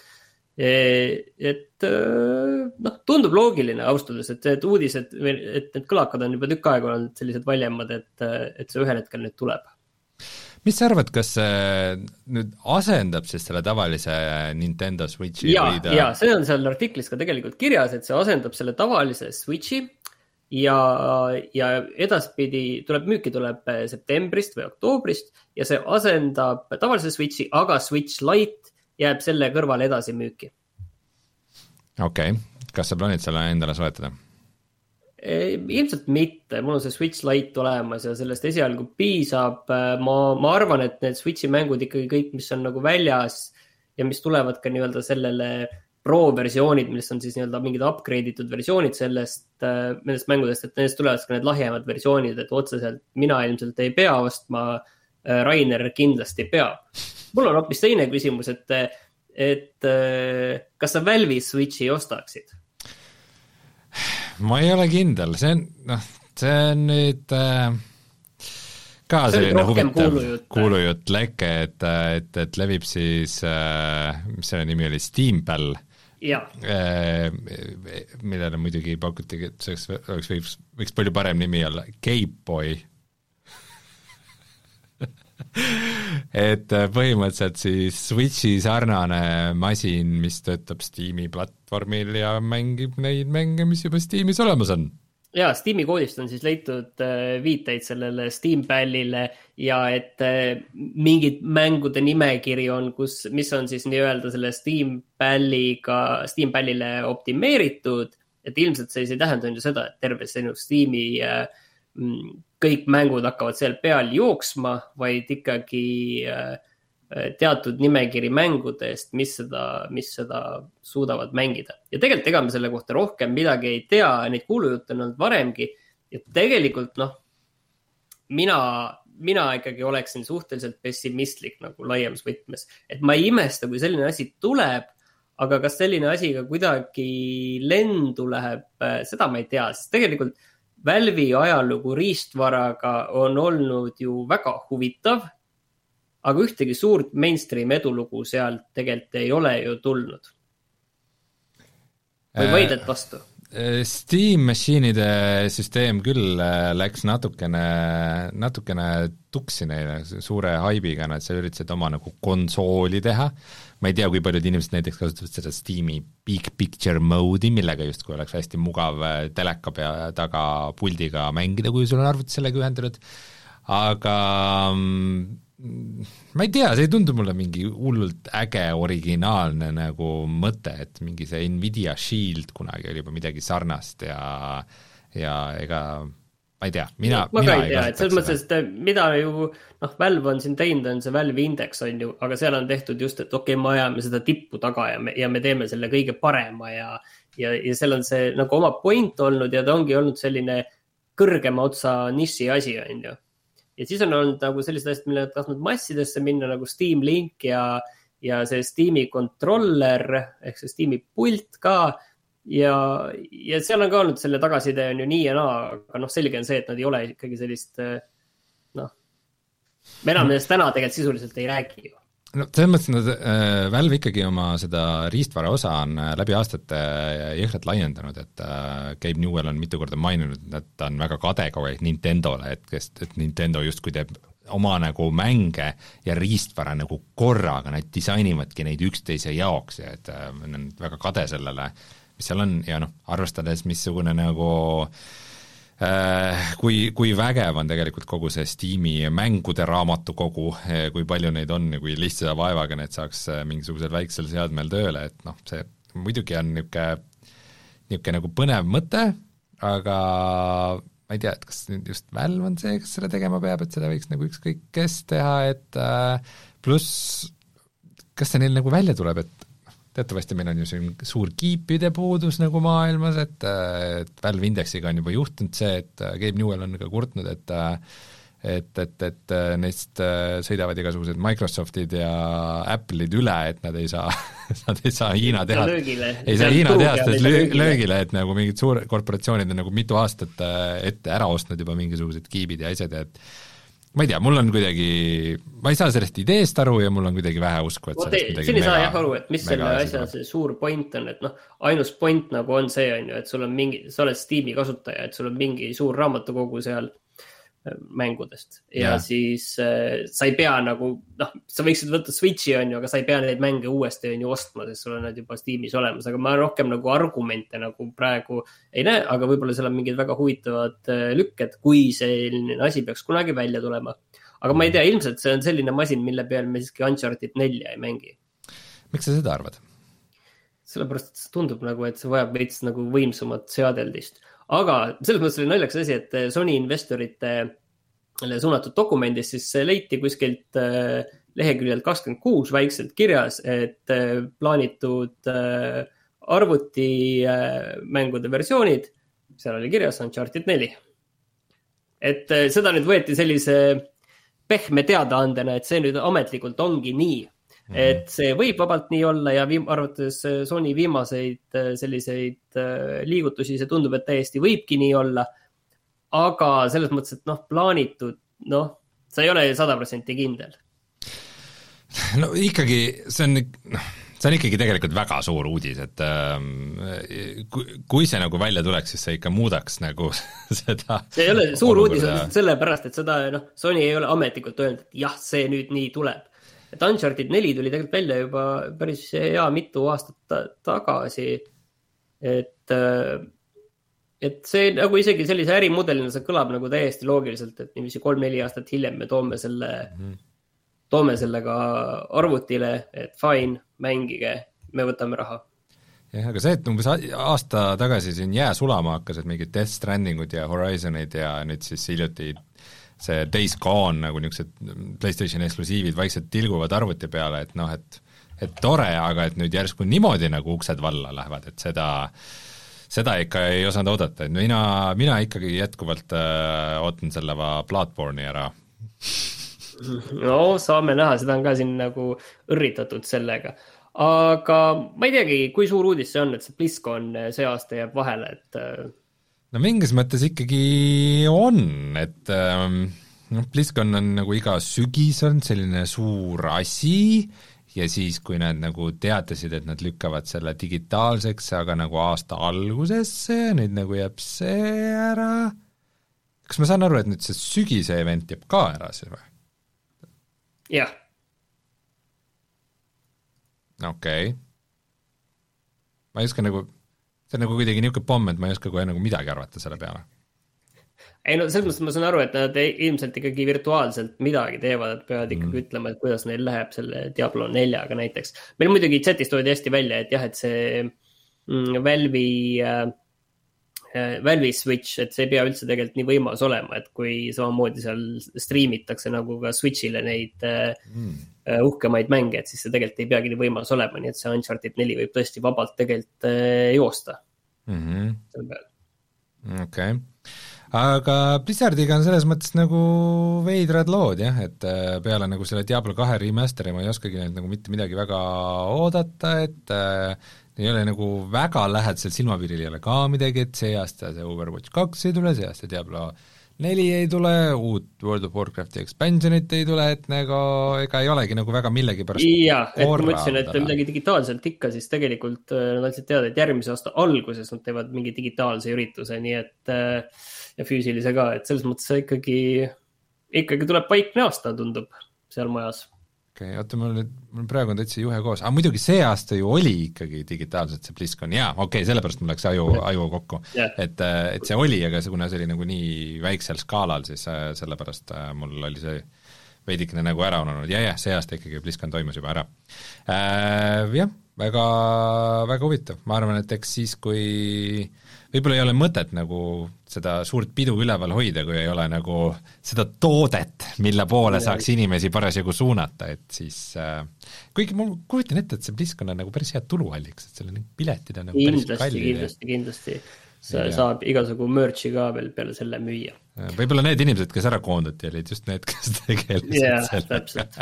Et noh, tundub loogiline austades, et, et uudised, et need kõlakad on juba tükk aega olnud sellised valjemad, et, et see ühel hetkel nüüd tuleb. Mis sa arvad, kas see nüüd asendab siis selle tavalise Nintendo Switchi? Ja, ta... ja see on seal artiklis ka tegelikult kirjas, et see asendab selle tavalise Switchi ja, ja edaspidi tuleb, müüki tuleb septembrist või oktoobrist ja see asendab tavalise Switchi, aga Switch Lite jääb selle kõrval edasi müüki. Okei, okay. Kas sa plaanid selle endale soetada? Ilmselt mitte, mul on see Switch Lite olemas ja sellest esialgu piisab. Ma, ma arvan, et need Switchi mängud ikkagi kõik, mis on nagu väljas ja mis tulevad ka nii-öelda sellele Pro-versioonid, millest on siis nii-öelda mingid upgrade'itud versioonid sellest, nendest mängudest, et nendest tulevad ka need lahjemad versioonid, et otseselt mina ilmselt ei pea ostma, Rainer kindlasti peab. Mul on hoopis teine küsimus, et, et kas sa Valve'i Switchi ostaksid? Ma ei ole kindel, see on, noh, see on nüüd äh, ka see selline huvitav kuulujutt, kuulujutt leke, et, et, et levib siis, äh, mis selle nimi oli, Steampal, äh, millele muidugi pakuti, et see oleks, võiks, võiks palju parem nimi olla, Gameboy. Et põhimõtteliselt siis Switchi sarnane masin, mis töötab Steam'i platvormil ja mängib neid mänge, mis juba Steam'is olemas on. Ja, Steam'i koodist on siis leitud viiteid sellele Steampallile ja et mingid mängude nimekiri on, kus, mis on siis nii-öelda selle Steampalliga, Steampallile optimeeritud, et ilmselt see ei tähenda ju seda, et terve sinu Steam'i kõik mängud hakkavad seal peal jooksma, vaid ikkagi teatud nimekiri mängudest, mis seda, mis seda suudavad mängida. Ja tegelikult ega me selle kohta rohkem midagi ei tea, neid kuulujutte on olnud varemgi. Ja tegelikult, noh, mina, mina ikkagi oleksin suhteliselt pessimistlik nagu laiemas võtmes. Et ma ei imesta, kui selline asi tuleb, aga kas selline asi ka kuidagi lendu läheb, seda ma ei tea. Sest tegelikult Valve'i ajalugu riistvaraga on olnud ju väga huvitav, aga ühtegi suurt mainstream edulugu seal tegelikult ei ole ju tulnud. Või vaidled vastu? Steam Machine'ide süsteem küll läks natukene, natukene tuksi neile suure haibiga, nad seal üritasid oma nagu konsooli teha, ma ei tea, kui paljud inimesed näiteks kasutavad seda Steam'i Big Picture mode'i, millega justkui oleks hästi mugav teleka pea taga puldiga mängida, kui sul on arvuti sellega ühendatud, aga ma ei tea, see ei tundu mulle mingi hullult äge originaalne nagu mõte, et mingi see Nvidia Shield kunagi oli juba midagi sarnast ja ja ega ma ei tea, mina, ma mina ei tea, et selles mõttes, et mida ju noh, Valve on siin teinud, on see Valve Index on ju, aga seal on tehtud just, et okei okay,, me ajame seda tippu taga ja me, ja me teeme selle kõige parema ja, ja, ja seal on see nagu oma point olnud ja ta ongi olnud selline kõrgema otsa niši asi on ju. Ja siis on olnud nagu sellised asjad, mille tahtnud massidesse minna nagu Steam Link ja, ja see Steam'i controller ehk see Steam'i pult ka ja, ja seal on ka olnud selle tagaside on ju nii ja naa, aga noh, selge on see, et nad ei ole ikkagi sellist noh, me enam nendest täna tegelikult sisuliselt ei räägi ju. No selles mõttes, nad äh, Valve ikkagi oma seda riistvara osa on läbi aastate jõhkralt laiendanud, et äh, Gabe Newell on mitu korda maininud, et ta on väga kade kogu aeg Nintendole, et, kes, et Nintendo justkui teeb oma nagu mänge ja riistvara nagu korraga, nad disainivadki neid üksteise jaoks ja et äh, on väga kade sellele, mis seal on ja noh, arvestades missugune nagu kui, kui vägev on tegelikult kogu see Steam'i mängude raamatukogu, kui palju neid on ja kui lihtsa vaevaga need saaks mingisugusel väiksel seadmel tööle, et noh, see muidugi on niisugune, niisugune nagu põnev mõte, aga ma ei tea, et kas nüüd just Valve on see, kes selle tegema peab, et seda võiks nagu ükskõik kes teha, et pluss kas see neil nagu välja tuleb, et teatavasti meil on ju siin suur kiipide puudus nagu maailmas, et, et Valve Indexiga on juba juhtunud see, et Gabe Newell on ka kurtnud, et et, et, et neist sõidavad igasugused Microsoftid ja Apple'id üle, et nad ei saa nad ei saa Hiina teha ei saa Hiina tehastes löögile. löögile, et nagu mingid suur korporatsioonid on nagu mitu aastat ette ära ostnud juba mingisugused kiibid ja asjad, et ma ei tea, mul on kuidagi, ma ei saa sellest ideest aru ja mul on kuidagi vähe usku, et sellest midagi siin ei saa jah aru, et mis selle asja see suur point on, et noh, ainus point nagu on see, on ju, et sul on mingi, sa oled Steam'i kasutaja, et sul on mingi suur raamatukogu seal mängudest ja, ja siis äh, sa ei pea nagu, noh, sa võiksid võtta Switchi on ju, aga sa ei pea neid mänge uuesti on ju ostma, sest sul on nad juba Steam'is olemas, aga ma rohkem nagu argumente nagu praegu ei näe, aga võib-olla seal on mingid väga huvitavad äh, lükked, kui selline asi peaks kunagi välja tulema. Aga ma ei tea, ilmselt see on selline masin, mille peal me siiski Uncharted nelja ei mängi. Miks sa seda arvad? Sellepärast, et see tundub nagu, et see vajab veits nagu võimsumat seadeldist. Aga selles mõttes oli naljaks asi, et Sony investorite suunatud dokumendis siis leiti kuskilt leheküljelt kakskümmend kuus väikselt kirjas, et plaanitud arvuti mängude versioonid, seal oli kirjas Uncharted neli. Et seda nüüd võeti sellise pehme teadaandena, et see nüüd ametlikult ongi nii. Et see võib vabalt nii olla ja viim- arvates Sony viimaseid selliseid liigutusi, see tundub, et täiesti võibki nii olla, aga selles mõttes, et noh, plaanitud, noh, sa ei ole sada protsenti kindel. No ikkagi, see on, noh, see on ikkagi tegelikult väga suur uudis, et äh, kui, kui see nagu välja tuleks, siis see ikka muudaks nagu seda. See ei ole suur uudis, on sellepärast, et seda, noh, Sony ei ole ametlikult öelnud, et jah, see nüüd nii tuleb. Et Uncharted neli tuli tegelikult välja juba päris hea mitu aastat ta- tagasi, et, et see nagu isegi sellise ärimudelina see kõlab nagu täiesti loogiliselt, et niiviisi kolm-neli aastat hiljem me toome selle, mm-hmm. toome sellega arvutile, et fine, mängige, me võtame raha. Jah, aga see, et umbes aasta tagasi siin jää sulama hakkas, et mingid Death Strandingud ja Horizonid ja nüüd siis hiljuti see Days Gone nagu niisugused PlayStation eksklusiivid vaikselt tilguvad arvuti peale, et noh, et, et tore, aga et nüüd järsku niimoodi nagu uksed valla lähevad, et seda, seda ikka ei osanud oodata, et mina, mina ikkagi jätkuvalt äh, ootan selle Bloodborne'i ära. No, saame näha, seda on ka siin nagu õrritatud sellega. Aga ma ei teagi, kui suur uudis see on, et see BlizzCon see aasta jääb vahele, et no mingis mõttes ikkagi on, et noh, BlizzCon on nagu iga sügis on selline suur asi ja siis, kui nad nagu teatasid, et nad lükkavad selle digitaalseks, aga nagu aasta algusesse ja nüüd nagu jääb see ära, kas ma saan aru, et nüüd see sügise event jääb ka ära siis või? jah. okei okay. ma ei oska nagu, see on nagu kuidagi niisugune pomm, et ma ei oska kohe nagu midagi arvata selle peale. Ei no selles mõttes ma saan aru, et nad ilmselt ikkagi virtuaalselt midagi teevad, et peavad ikkagi mm. ütlema, et kuidas neil läheb selle Diablo neljaga näiteks. Meil muidugi chatis toodi hästi välja, et jah, et see mm, Valve'i äh, Valve'i Switch, et see ei pea üldse tegelikult nii võimalus olema, et kui samamoodi seal streamitakse nagu ka Switchile neid mm. uh, uhkemaid mänge, et siis see tegelikult ei peagi nii võimalus olema, nii et see Uncharted neli võib tõesti vabalt tegelikult uh, joosta mm-hmm. selle peal. Okei okay. Aga Blizzardiga on selles mõttes nagu veidrad lood jah, et peale nagu selle Diablo kahe remasteri ma ei oskagi neilt nagu mitte midagi väga oodata, et äh, ei ole nagu väga lähedasel silmapiiril ei ole ka midagi, et see aasta see Overwatch kaks ei tule, see aasta Diablo neli ei tule, uut World of Warcrafti expansionit ei tule, et nagu ega ei olegi nagu väga millegi pärast jaa, et kui ma ütlesin, et midagi digitaalselt ikka, siis tegelikult nad andsid teada, et järgmise aasta alguses nad teevad mingi digitaalse ürituse, nii et ja füüsilise ka, et selles mõttes ikkagi ikkagi tuleb vaikne aasta, tundub seal majas. okei okay,, oota, mul nüüd, mul praegu on täitsa juhe koos, aga muidugi see aasta ju oli ikkagi digitaalselt see BlizzCon, jaa, okei okay,, sellepärast mul läks aju, aju kokku yeah., et, et see oli, aga see, kuna see oli nagu nii väiksel skaalal, siis sellepärast mul oli see veidikene nagu ära ununud, ja jah, see aasta ikkagi BlizzCon toimus juba ära äh,. Jah, väga, väga huvitav, ma arvan, et eks siis, kui võib-olla ei ole mõtet nagu seda suurt pidu üleval hoida, kui ei ole nagu seda toodet, mille poole saaks inimesi parasjagu suunata, et siis äh, kuigi mul kujutan ette, et see BlizzCon on nagu päris hea tulualliks, et seal on piletid on nagu kindlasti, päris kallid. Kindlasti, kindlasti, see saab igasugu merch'i ka veel peale selle müüa. Võib-olla need inimesed, kes ära koondati, olid just need, kes tegelesid yeah, täpselt.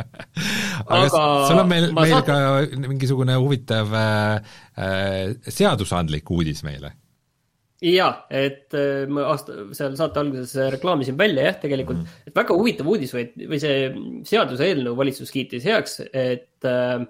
aga, aga sul on meil, meil saad... ka mingisugune huvitav äh, seadusandlik uudis meile. Jaa, et ma aasta, seal saate alguses reklaamisin välja jah, tegelikult, mm. et väga huvitav uudis või, või see seaduse eelnõu valitsus kiitis heaks, et,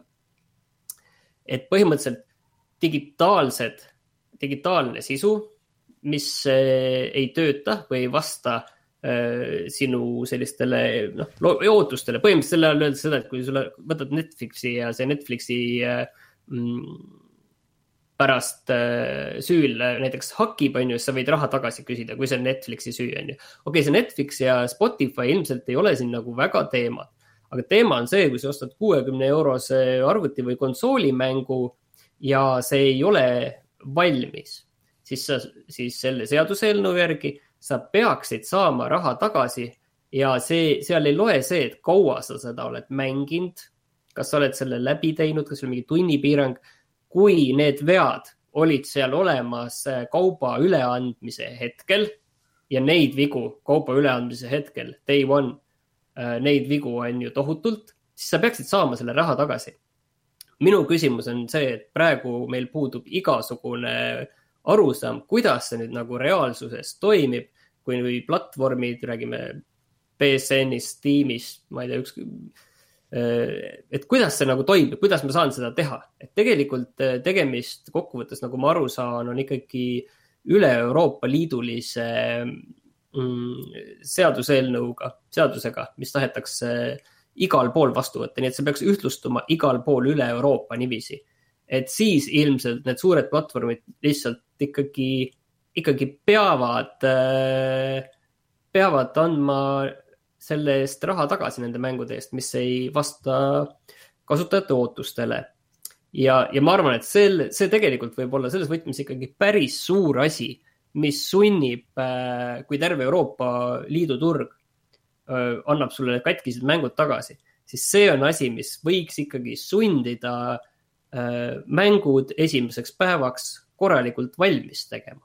et põhimõtteliselt digitaalsed, digitaalne sisu, mis ei tööta või ei vasta sinu sellistele noh, ootustele, põhimõtteliselt selle all öelda seda, et kui sulle võtad Netflixi ja see Netflixi mm, pärast äh, süül näiteks hakib, on ju, sa võid raha tagasi küsida, kui see on Netflixi süü, on ju. Okei, okay, see Netflix ja Spotify ilmselt ei ole siin nagu väga teemad, aga teema on see, kui sa ostad kuuekümne eurose arvuti või konsoolimängu ja see ei ole valmis, siis, sa, siis selle seaduseelnõu järgi sa peaksid saama raha tagasi ja see, seal ei loe see, et kaua sa seda oled mänginud, kas sa oled selle läbi teinud, kas sul mingi tunnipiirang, kui need vead olid seal olemas kauba üleandmise hetkel ja neid vigu kauba üleandmise hetkel, day one, neid vigu on ju tohutult, siis sa peaksid saama selle raha tagasi. Minu küsimus on see, et praegu meil puudub igasugune arusaam, kuidas see nüüd nagu reaalsuses toimib, kui platvormid, räägime P S N-ist, Steamist, ma ei tea, üks... et kuidas see nagu toimib, kuidas ma saan seda teha, et tegelikult tegemist kokkuvõttes, nagu ma aru saan, on ikkagi üle Euroopa Liidulise mm, seaduseelnõuga, seadusega, mis tahetakse igal pool vastu võtta, nii et see peaks ühtlustuma igal pool üle Euroopa niiviisi, et siis ilmselt need suured platvormid lihtsalt ikkagi, ikkagi peavad, peavad andma selle eest raha tagasi nende mängude eest, mis ei vasta kasutajate ootustele. Ja, ja ma arvan, et see, see tegelikult võib olla selles võtmes ikkagi päris suur asi, mis sunnib, kui terve Euroopa Liidu turg annab sulle katkised mängud tagasi, siis see on asi, mis võiks ikkagi sundida mängud esimeseks päevaks korralikult valmis tegema.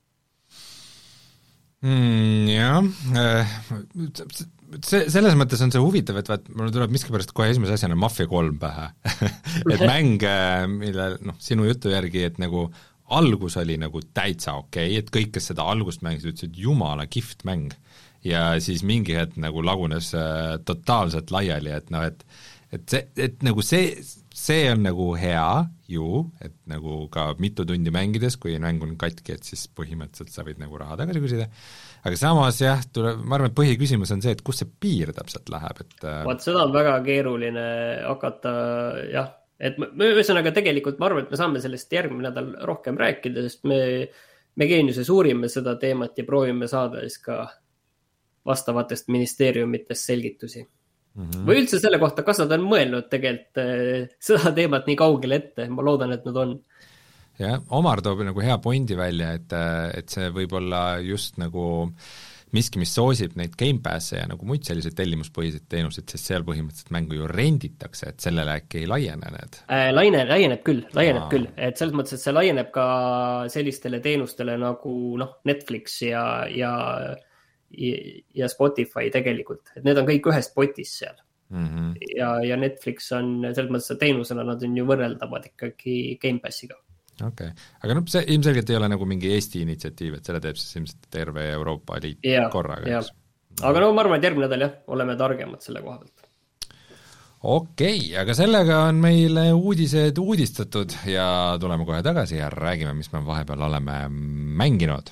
Mm, jah, see, selles mõttes on see huvitav, et vaat, mul tuleb miskipärast kohe esimese asjana Mafia kolm pähe et mäng, mille noh, sinu jutu järgi, et nagu algus oli nagu täitsa okei, et kõik, kes seda algust mängisid, ütlesid jumala kihvt mäng ja siis mingi hetk nagu lagunes totaalselt laiali, et noh, et et see, et nagu see, see on nagu hea ju, et nagu ka mitu tundi mängides, kui mäng on katki, et siis põhimõtteliselt sa võid nagu raha tagasi küsida, aga samas jah, tule, ma arvan, et põhiküsimus on see, et kus see piir täpselt läheb, et vaat seda on väga keeruline hakata, jah, et me ühesõnaga tegelikult ma arvan, et me saame sellest järgmine nädal rohkem rääkida, sest me, me Geeniuses uurime seda teemat ja proovime saada siis ka vastavatest ministeeriumitest selgitusi. Mm-hmm. Või üldse selle kohta, kas nad on mõelnud tegelikult äh, seda teemat nii kaugele ette, ma loodan, et nad on. Jah, Omar toob nagu hea pointi välja, et, et see võib olla just nagu miski, mis soosib neid Game Pass'e ja nagu muid selliseid tellimuspõhiseid teenuseid, sest seal põhimõtteliselt mängu ju renditakse, et sellele äkki ei laiene need. Äh, laine, laieneb küll, laieneb Aa. küll, et selles mõttes, et see laieneb ka sellistele teenustele nagu noh, Netflix ja, ja ja Spotify tegelikult, et need on kõik ühest potis seal mm-hmm. ja, ja Netflix on selles mõttes teenusena, nad on ju võrreldavad ikkagi Game Passiga. Okei, okay. Aga no see ilmselgelt ei ole nagu mingi Eesti initsiatiiv, et selle teeb siis ilmselt terve Euroopa Liit ja, korraga. Aga no ma arvan, et järgmine nädal jah, oleme targemad selle koha pealt. Okei, okay, aga sellega on meile uudised uudistatud ja tuleme kohe tagasi ja räägime, mis me vahepeal oleme mänginud.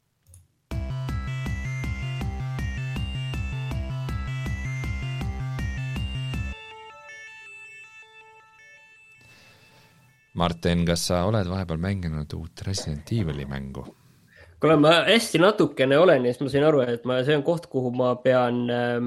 Martin, kas sa oled vahepeal mänginud uut Resident Evil'i mängu? Kuule, ma hästi natukene olen ja siis ma sain aru, et ma, see on koht, kuhu ma pean,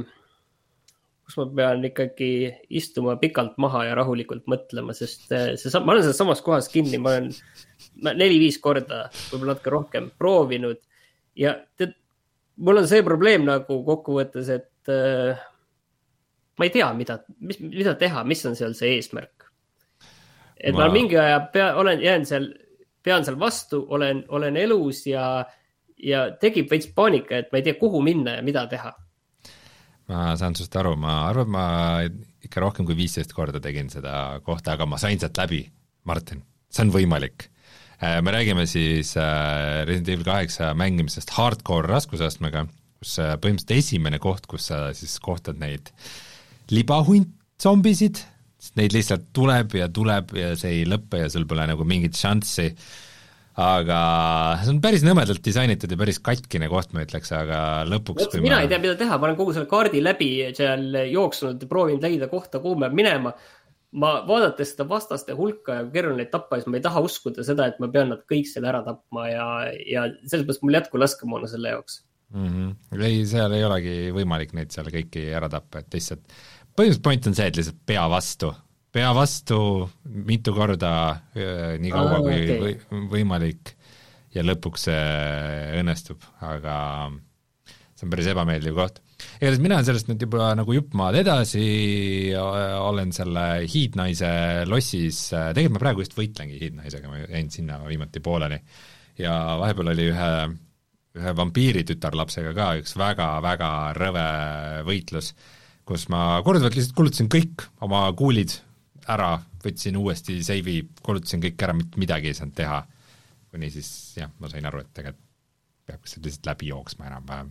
kus ma pean ikkagi istuma pikalt maha ja rahulikult mõtlema, sest see, ma olen selles samas kohas kinni, ma olen neli-viis korda, võib-olla natuke rohkem proovinud ja tead, mul on see probleem nagu kokkuvõttes, et äh, ma ei tea, mida, mis, mida teha, mis on seal see eesmärk. Et ma, ma mingi aja pea, olen, jään seal, pean seal vastu, olen, olen elus ja, ja tegib veits paanika, et ma ei tea, kuhu minna ja mida teha. Ma saan sust aru, ma arvan, ma ikka rohkem kui viisteist korda tegin seda kohta, aga ma sain sealt läbi, Martin, see on võimalik. Me räägime siis Resident Evil kaheksa mängimisest hardcore raskusastmega, kus põhimõtteliselt esimene koht, kus sa siis kohtad neid libahunt zombisid, neid lihtsalt tuleb ja tuleb ja see ei lõppe ja sul pole nagu mingit šanssi, aga see on päris nõmedalt disainitud ja päris katkine koht, ma ütleks, aga lõpuks Võt, mina ma... ei tea, mida teha, ma olen kogu selle kaardi läbi seal jooksnud ja proovinud leida kohta, kuhu me minema. Ma vaadates seda vastaste hulka ja kerron neid tappa, siis ma ei taha uskuda seda, et ma pean nad kõik selle ära tapma ja, ja selles mõttes mul jätku laskemoona selle jaoks. Mm-hmm. Ei, seal ei olegi võimalik neid seal kõiki ära tappa, et lihtsalt põhimõtteliselt point on see, et lihtsalt pea vastu, pea vastu mitu korda nii kaua ah, kui okay. või, võimalik ja lõpuks see õnnestub, aga see on päris ebameeldiv koht. Igatahes mina olen sellest nüüd juba nagu juppmaad edasi, olen selle hiidnaise lossis, tegelikult ma praegu just võitlengi hiidnaisega, ma jäin sinna viimati pooleni ja vahepeal oli ühe, ühe vampiiri tütarlapsega ka üks väga-väga rõve võitlus, kus ma korduvalt lihtsalt kulutasin kõik oma kuulid ära, võtsin uuesti seivi, kulutasin kõik ära, midagi ei saanud teha, kuni siis jah, ma sain aru, et tegelikult peab lihtsalt läbi jooksma enam-vähem.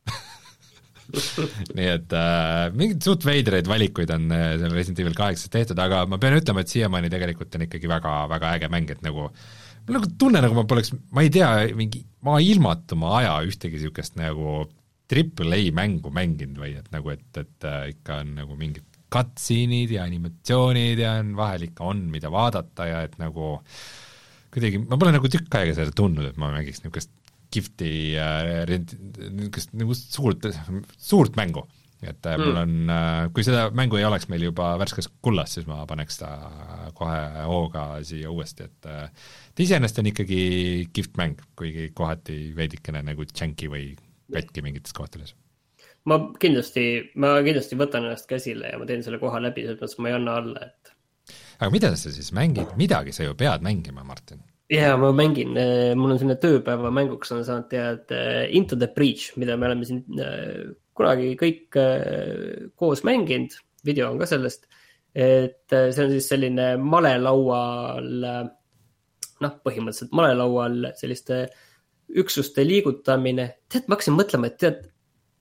Nii et äh, mingid suht veidreid valikuid on äh, selle Resident Evil kaheksa tehtud, aga ma pean ütlema, et siiamaani tegelikult on ikkagi väga, väga äge mäng, et nagu ma nagu tunne, nagu ma poleks, ma ei tea, mingi, ma ilmatuma aja ühtegi niisugust nagu triple A mängu mänginud või et nagu, et, et äh, ikka on nagu mingid cutscene'id ja animatsioonid ja on, vahel ikka on, mida vaadata ja et nagu kuidagi, ma pole nagu tükk aega seda tundnud, et ma mängiks niisugust kifti äh, niisugust nagu suurt, suurt mängu, et äh, mm. mul on, äh, kui seda mängu ei oleks meil juba värskes kullas, siis ma paneks ta kohe hooga siia uuesti, et äh, iseenesest on ikkagi kift mäng, kuigi kohati veidikene nagu tšänki või katki mingites kohtades. Ma kindlasti, ma kindlasti võtan ennast käsile ja ma teen selle koha läbi, selles ma ei anna alla, et... Aga mida sa siis mängid? Midagi sa ju pead mängima, Martin. Jaa, ma mängin, mul on selline tööpäeva mänguks on saanud tead Into the Breach, mida me oleme siin kunagi kõik koos mänginud, video on ka sellest, et see on siis selline malelaual, noh, põhimõtteliselt malelaual selliste üksuste liigutamine. Tead, ma hakkasin mõtlema, et tead,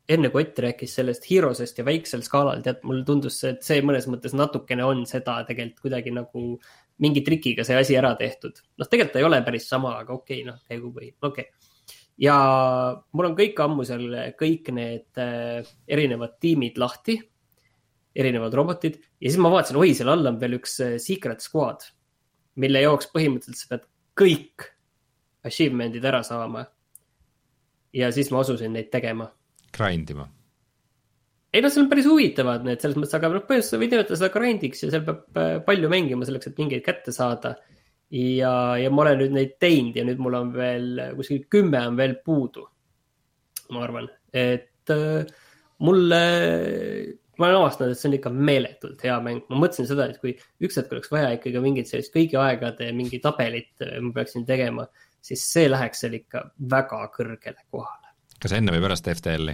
enne kui Ott rääkis sellest Heroesest ja väiksel skaalal, tead, mulle tundus see, et see mõnes mõttes natukene on seda tegelikult kuidagi nagu mingi trikiga see asi ära tehtud. Noh, tegelikult ei ole päris sama, aga okei, okay, noh, käigu või, okei okay. Ja mul on kõik ammu seal, kõik need äh, erinevad tiimid lahti, erinevad robotid, ja siis ma vaatasin, oi, seal all on veel üks äh, Secret Squad, mille jaoks põhimõtteliselt sa pead kõik achievement'id ära saama. Ja siis ma asusin neid tegema. Grindima. Ei, no, see on päris huvitavad need, selles mõttes, aga põhimõtteliselt sa võid nimetada seda grindiks ja seal peab palju mängima selleks, et mingeid kätte saada. Ja, ja ma olen nüüd neid teinud ja nüüd mul on veel, kuskil kümme on veel puudu. Ma arvan, et äh, mulle, ma olen avastanud, et see on ikka meeletult hea mäng. Ma mõtlesin seda, et kui üks hetk oleks vaja ikkagi mingit sellist kõigi aegade mingi tabelit ma peaksin tegema, siis see läheks seal ikka väga kõrgele kohale. Kas enne või pärast F T L-i?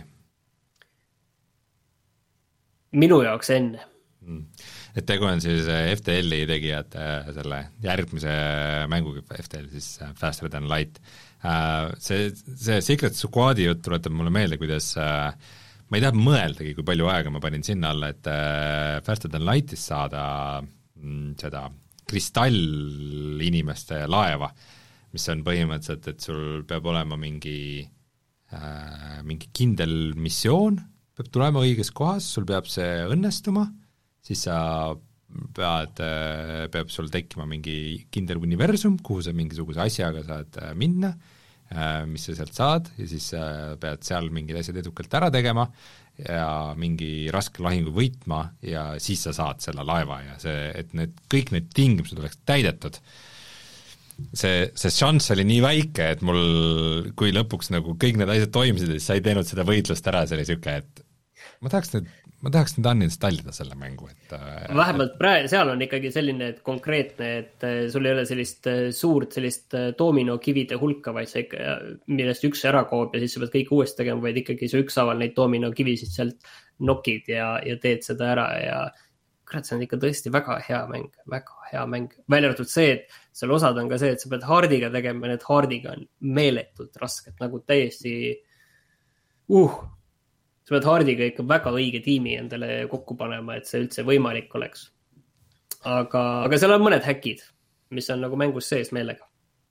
Minu jaoks enne. Et tegu on siis F T L-i tegijad selle järgmise mänguga F T L, siis Faster Than Light. See, see Secret Squadi jutt tuletab mulle meelde, kuidas ma ei taha mõeldagi, kui palju aega ma panin sinna alla, et Faster Than Lightist saada seda kristall inimeste laeva, mis on põhimõtteliselt, et sul peab olema mingi mingi kindel missioon, peab tulema õiges kohas, sul peab see õnnestuma, siis sa pead, peab sul tekkima mingi kindel universum, kuhu sa mingisuguse asjaga saad minna, mis sa sealt saad, ja siis pead seal mingid asjad edukalt ära tegema ja mingi raske lahingu võitma ja siis sa saad selle laeva ja see, et need, kõik need tingimused oleks täidetud. See, see šanss oli nii väike, et mul, kui lõpuks nagu kõik need asjad toimisid, siis sa ei teinud seda võitlust ära, see oli siuke, et ma tahaks nüüd, ma tahaks nüüd uninstallida selle mängu, et vähemalt praegu, seal on ikkagi selline et konkreetne, et sul ei ole sellist suurt sellist dominokivide hulka, vaid see ikka, millest üks ära koob ja siis sa pead kõik uuesti tegema, vaid ikkagi see ükshaaval neid dominokivisid sealt nokid ja, ja teed seda ära ja kurat, see on ikka tõesti väga hea mäng, väga hea mäng. Välja arvatud see, et seal osad on ka see, et sa pead hardiga tegema, need hardiga on meeletult rasket, nagu täiesti uh, sa pead hardiga ikka väga õige tiimi endale kokku panema, et see üldse võimalik oleks. Aga, aga seal on mõned häkid, mis on nagu mängus sees meelega.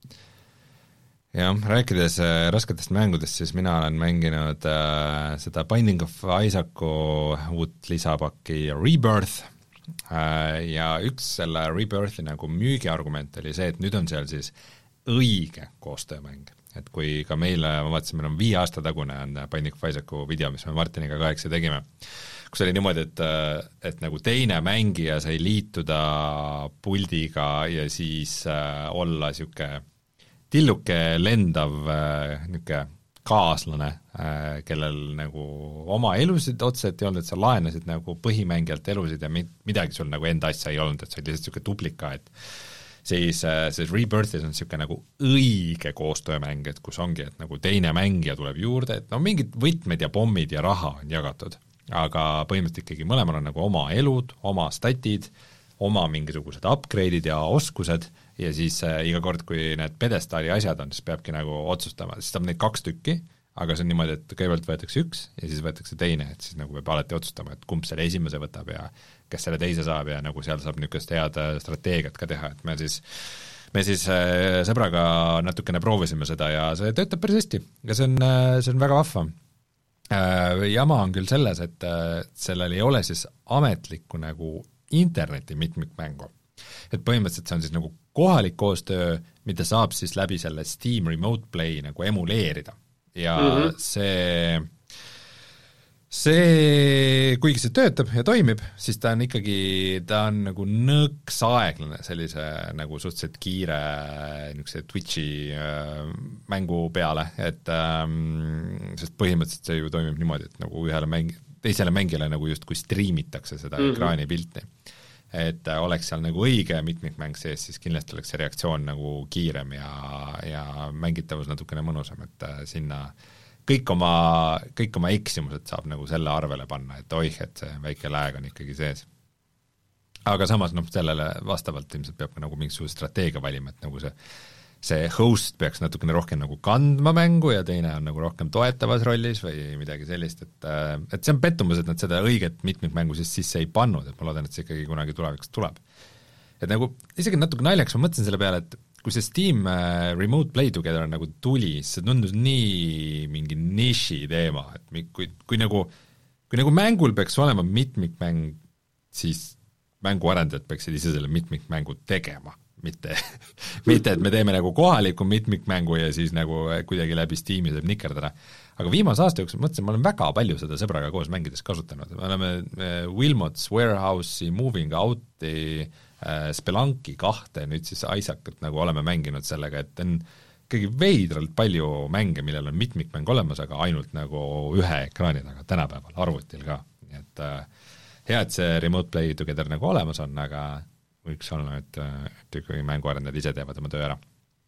jah, rääkides äh, rasketest mängudest, siis mina olen mänginud äh, seda Binding of Isaacu uut lisapakki Rebirth äh, ja üks selle Rebirthi nagu müügiargument oli see, et nüüd on seal siis õige koostöömäng. Et kui ka meile, ma vaatasin, meil on viie aasta tagune on Binding of Isaacu video, mis me Martiniga kaheksa tegime, kus oli niimoodi, et, et nagu teine mängija sai liituda puldiga ja siis äh, olla siuke tilluke lendav niisugune kaaslane, kellel nagu oma elusid otseselt ei olnud, et sa laenasid nagu põhimängijalt elusid ja midagi sul nagu enda asja ei olnud, et sa olid lihtsalt niisugune duplika, et siis, siis Rebirthis on niisugune nagu õige koostöömäng, et kus ongi, et nagu teine mängija tuleb juurde, et no mingid võtmed ja pommid ja raha on jagatud, aga põhimõtteliselt ikkagi mõlemal on nagu oma elud, oma statid, oma mingisugused upgrade'id ja oskused ja siis äh, iga kord, kui need pedestaali asjad on, siis peabki nagu otsustama, siis saab neid kaks tükki, aga see on niimoodi, et kõigepealt võetakse üks ja siis võetakse teine, et siis nagu peab alati otsustama, et kumb selle esimese võtab ja kes selle teise saab ja nagu seal saab niisugust head strateegiat ka teha, et me siis, me siis äh, sõbraga natukene proovisime seda ja see töötab päris hästi ja see on, see on väga vahva. Äh, jama on küll selles, et äh, sellel ei ole siis ametlikku nagu interneti mitmikmängu. Et põhimõtteliselt see on siis nagu kohalik koostöö, mida saab siis läbi selle Steam Remote Play nagu emuleerida. Ja mm-hmm. see, see, kuigi see töötab ja toimib, siis ta on ikkagi, ta on nagu nõks aeglane sellise nagu suhteliselt kiire niisuguse Twitchi äh, mängu peale, et ähm, sest põhimõtteliselt see ju toimib niimoodi, et nagu ühele mäng, teisele mängijale nagu just kui striimitakse seda mm-hmm. ekraanipilti. Et oleks seal nagu õige mitmikmäng sees, siis kindlasti oleks see reaktsioon nagu kiirem ja, ja mängitavus natukene mõnusam, et sinna kõik oma, kõik oma eksimused saab nagu selle arvele panna, et oih, et see väike lääg on ikkagi sees. Aga samas noh, sellele vastavalt ilmselt peab ka nagu mingisuguse strateegia valima, et nagu see see host peaks natukene rohkem nagu kandma mängu ja teine on nagu rohkem toetavas rollis või midagi sellist, et et see on pettumus, et nad seda õiget mitmikmängu siis sisse ei pannud, et ma loodan, et see ikkagi kunagi tulevikus tuleb. Et nagu isegi natuke naljaks ma mõtlesin selle peale, et kui see Steam uh, Remote Play Together nagu tuli, see tundus nii mingi niši teema, et kui, kui nagu kui nagu mängul peaks olema mitmikmäng, siis mänguarendajad peaksid ise selle mitmikmängu tegema, mitte, mitte et me teeme nagu kohaliku mitmikmängu ja siis nagu kuidagi läbi Steam'i saab nikerdada. Aga viimase aasta jooksul mõtlesin, ma olen väga palju seda sõbraga koos mängides kasutanud. Me oleme Wilmot's Warehouse'i, Moving Out'i, Spelunki kahte, nüüd siis Isaacat nagu oleme mänginud sellega, et on ikkagi veidralt palju mänge, millel on mitmikmäng olemas, aga ainult nagu ühe ekraani taga tänapäeval, arvutil ka. Nii et äh, hea, et see Remote Play Together nagu olemas on, aga võiks olla, et, et ikkagi mänguarendajad ise teevad oma töö ära.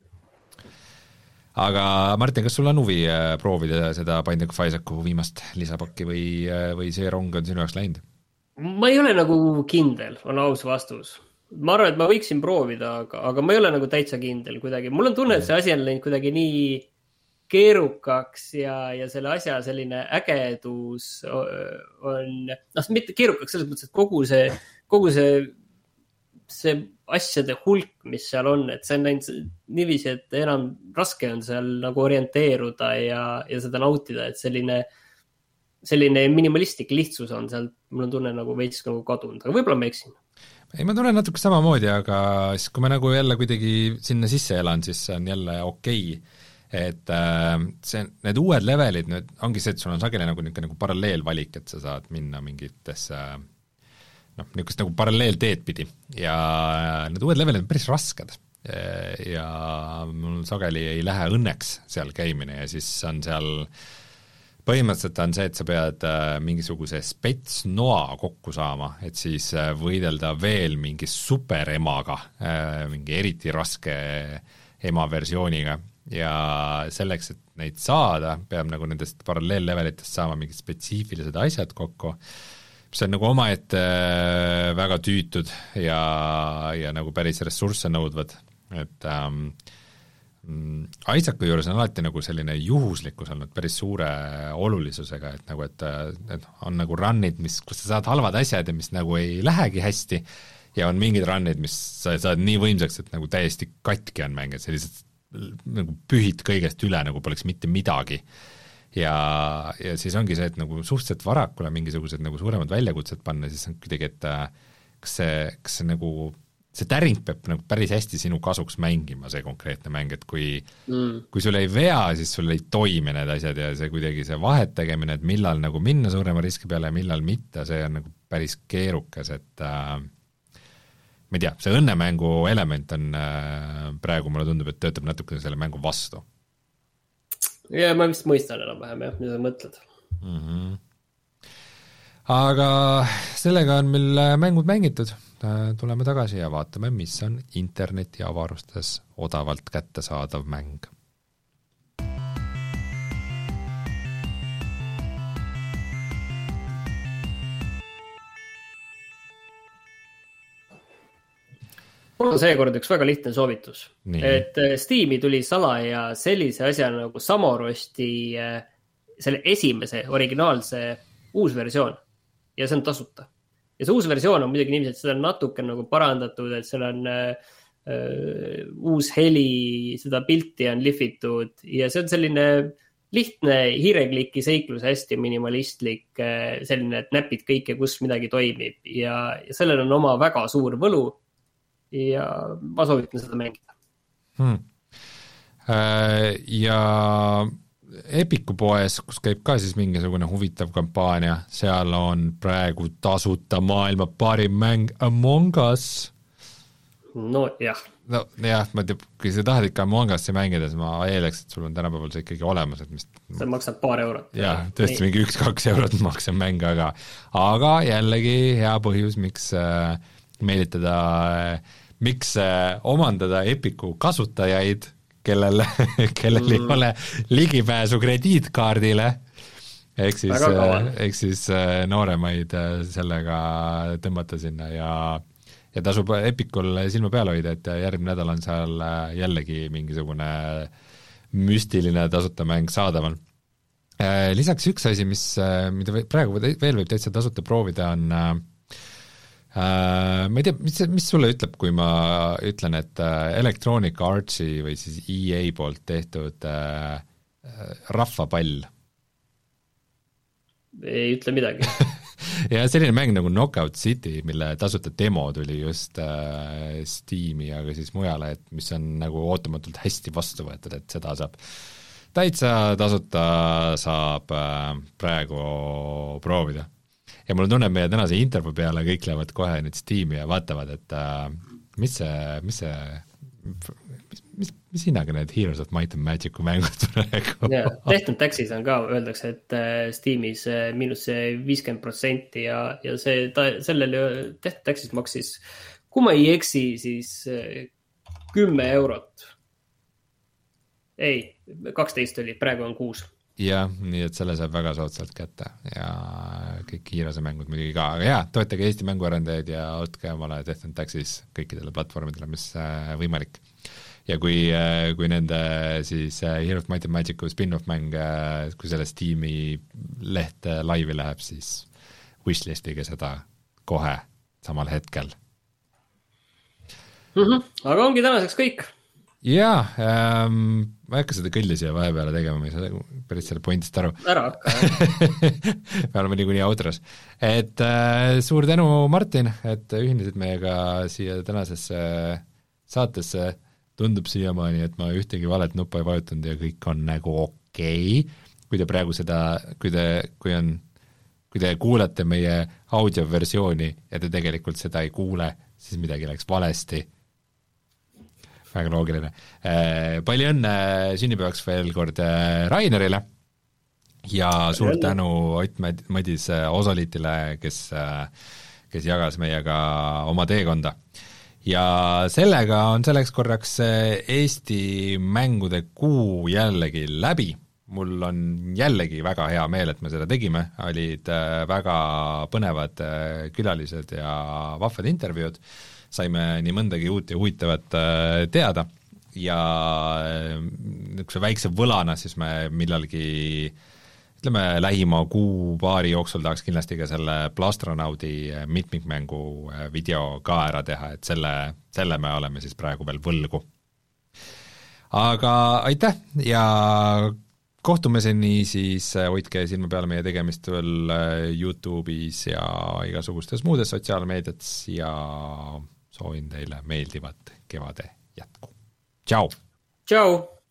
Aga Martin, kas sul on huvi proovida seda Binding of Isaacu viimast lisapakki või, või see rong on sinu jaoks läinud? Ma ei ole nagu kindel, on aus vastus. Ma arvan, et ma võiksin proovida, aga, aga ma ei ole nagu täitsa kindel kuidagi. Mul on tunne, et see asi on läinud kuidagi nii keerukaks ja, ja selle asja selline ägedus on, noh, mitte keerukaks selles mõttes, et kogu see, kogu see, see asjade hulk, mis seal on, et see on läinud niiviisi, et enam raske on seal nagu orienteeruda ja, ja seda nautida, et selline, selline minimalistik lihtsus on seal, mul on tunne nagu veits nagu kadunud, aga võib-olla ma eksin. Ei, ma tunnen natuke samamoodi, aga siis kui ma nagu jälle kuidagi sinna sisse elan, siis see on jälle okei, et äh, see, need uued levelid nüüd ongi see, et sul on sageli nagu niisugune nagu paralleelvalik, et sa saad minna mingitesse noh, niisugust nagu paralleelteed pidi ja need uued levelid on päris rasked ja mul sageli ei lähe õnneks seal käimine ja siis on seal põhimõtteliselt on see, et sa pead mingisuguse spetsnoa kokku saama, et siis võidelda veel mingi superemaga, mingi eriti raske ema versiooniga ja selleks, et neid saada, peab nagu nendest paralleellevelitest saama mingid spetsiifilised asjad kokku, mis on nagu omaette väga tüütud ja, ja nagu päris ressursse nõudvad, et ähm, Isaacu juures on alati nagu selline juhuslikkus olnud päris suure olulisusega, et nagu, et, et on nagu runnid, mis, kus sa saad halvad asjad ja mis nagu ei lähegi hästi ja on mingid runnid, mis sa saad nii võimsaks, et nagu täiesti katki on mäng, et sa lihtsalt nagu pühid kõigest üle, nagu poleks mitte midagi. Ja, ja siis ongi see, et nagu suhteliselt varakule mingisugused nagu suuremad väljakutsed panna, siis on kuidagi, et kas see, kas see nagu see täring peab nagu päris hästi sinu kasuks mängima, see konkreetne mäng, et kui, mm. kui sul ei vea, siis sul ei toimi need asjad ja see kuidagi see vahet tegemine, et millal nagu minna suurema riski peale ja millal mitte, see on nagu päris keerukas, et äh, ma ei tea, see õnnemängu element on äh, praegu mulle tundub, et töötab natuke selle mängu vastu. Ja ma vist mõistan enam-vähem, jah, mida sa mõtled. Mm-hmm. Aga sellega on meil mängud mängitud, tuleme tagasi ja vaatame, mis on interneti avarustes odavalt kättesaadav mäng. Mul on seekord üks väga lihtne soovitus, Nii. et Steam'i tuli salaja sellise asja nagu Samorosti selle esimese originaalse uus versioon ja see on tasuta. Ja see uus versioon on muidugi niiviisi, et seda on natuke nagu parandatud, et seal on äh, uus heli, seda pilti on lihvitud ja see on selline lihtne hiirekliki seiklus, hästi minimalistlik, äh, selline, et näpid kõike, kus midagi toimib ja, ja sellel on oma väga suur võlu ja ma soovitan seda mängida. Hmm. Äh, ja Epiku poes, kus käib ka siis mingisugune huvitav kampaania, seal on praegu tasuta maailma parim mäng Among Us. No jah. No jah, ma teab, kui sa tahad ikka Among Us'i mängida, siis ma eeleks, et sul on tänapäeval see ikkagi olemas, et mis see maksab paar eurot. Jah, tõesti mingi üks-kaks eurot maksa mäng, aga aga jällegi hea põhjus, miks äh, meelitada äh, miks äh, omandada Epiku kasutajaid, kellel, kellel mm. ei ole ligipääsu krediitkaardile, ehk siis, ehk siis nooremaid sellega tõmmata sinna ja, ja tasub Epicul silma peal hoida, et järgmine nädal on seal jällegi mingisugune müstiline tasuta mäng saadaval. Lisaks üks asi, mis, mida praegu veel võib täitsa tasuta proovida, on äh, ma ei tea, mis, mis sulle ütleb, kui ma ütlen, et Electronic Artsi või siis E A poolt tehtud äh, rahvapall? Ei ütle midagi. ja selline mäng nagu Knockout City, mille tasuta demo tuli just äh, Steam'i, aga siis mujale, et mis on nagu ootamatult hästi vastu võetud, et seda saab täitsa tasuta saab äh, praegu proovida. Ja mul tunneb meie tänase intervjuu peale, kõik lähevad kohe nüüd Steam'i ja vaatavad, et äh, mis see, mis see, mis, mis, mis hinnaga need Heroes of Might and Magic'u mängud praegu. Yeah, Death and Taxes on ka, öeldakse, et äh, Steam'is äh, miinus viiskümmend protsenti ja, ja see, ta, sellel Death and Taxes maksis, kui ma ei eksi, siis äh, kümme eurot. Ei, kaksteist oli, praegu on kuus. Jah, nii et selle saab väga soodsalt kätte ja kõik Hiirase mängud muidugi ka, aga jaa, toetage Eesti mänguarendajaid ja otke omale Death and Taxes kõikidele platvormidele, mis võimalik. Ja kui, kui nende siis Heroes of Might and Magic'u spin-off mäng, kui selle Steam'i leht laivi läheb, siis wishlistige seda kohe samal hetkel. Mm-hmm. Aga ongi tänaseks kõik. Jaa, ähm, ma ei hakka seda kõlli siia vahepeale tegema, ma ei saa päris selle pointist aru. Ära me oleme nii kuni outros. Et äh, suur tänu, Martin, et ühinesid meiega siia tänasesse saatesse. Tundub siiamaani, et ma ühtegi valet nuppa ei vajutanud ja kõik on nagu okei. Kui te praegu seda, kui te, kui on, kui te kuulate meie audioversiooni ja te tegelikult seda ei kuule, siis midagi läks valesti. Väga loogiline. Palju õnne sünnipäevaks veel kord Rainerile ja suur tänu Ott Madis Osoliitile, kes, kes jagas meiega oma teekonda. Ja sellega on selleks korraks Eesti mängude kuu jällegi läbi. Mul on jällegi väga hea meel, et me seda tegime, olid väga põnevad külalised ja vahvad intervjuud. Saime nii mõndagi uut ja huvitavat teada ja niisuguse väikse võlana siis me millalgi, ütleme, lähima kuu paari jooksul tahaks kindlasti ka selle Plastronaudi mitmikmängu video ka ära teha, et selle, selle me oleme siis praegu veel võlgu. Aga aitäh ja kohtumiseni siis hoidke silma peale meie tegemist veel YouTube'is ja igasugustes muudes sotsiaalmeediats ja soovin teile meeldivat kevade jätku. Tšau! Tšau!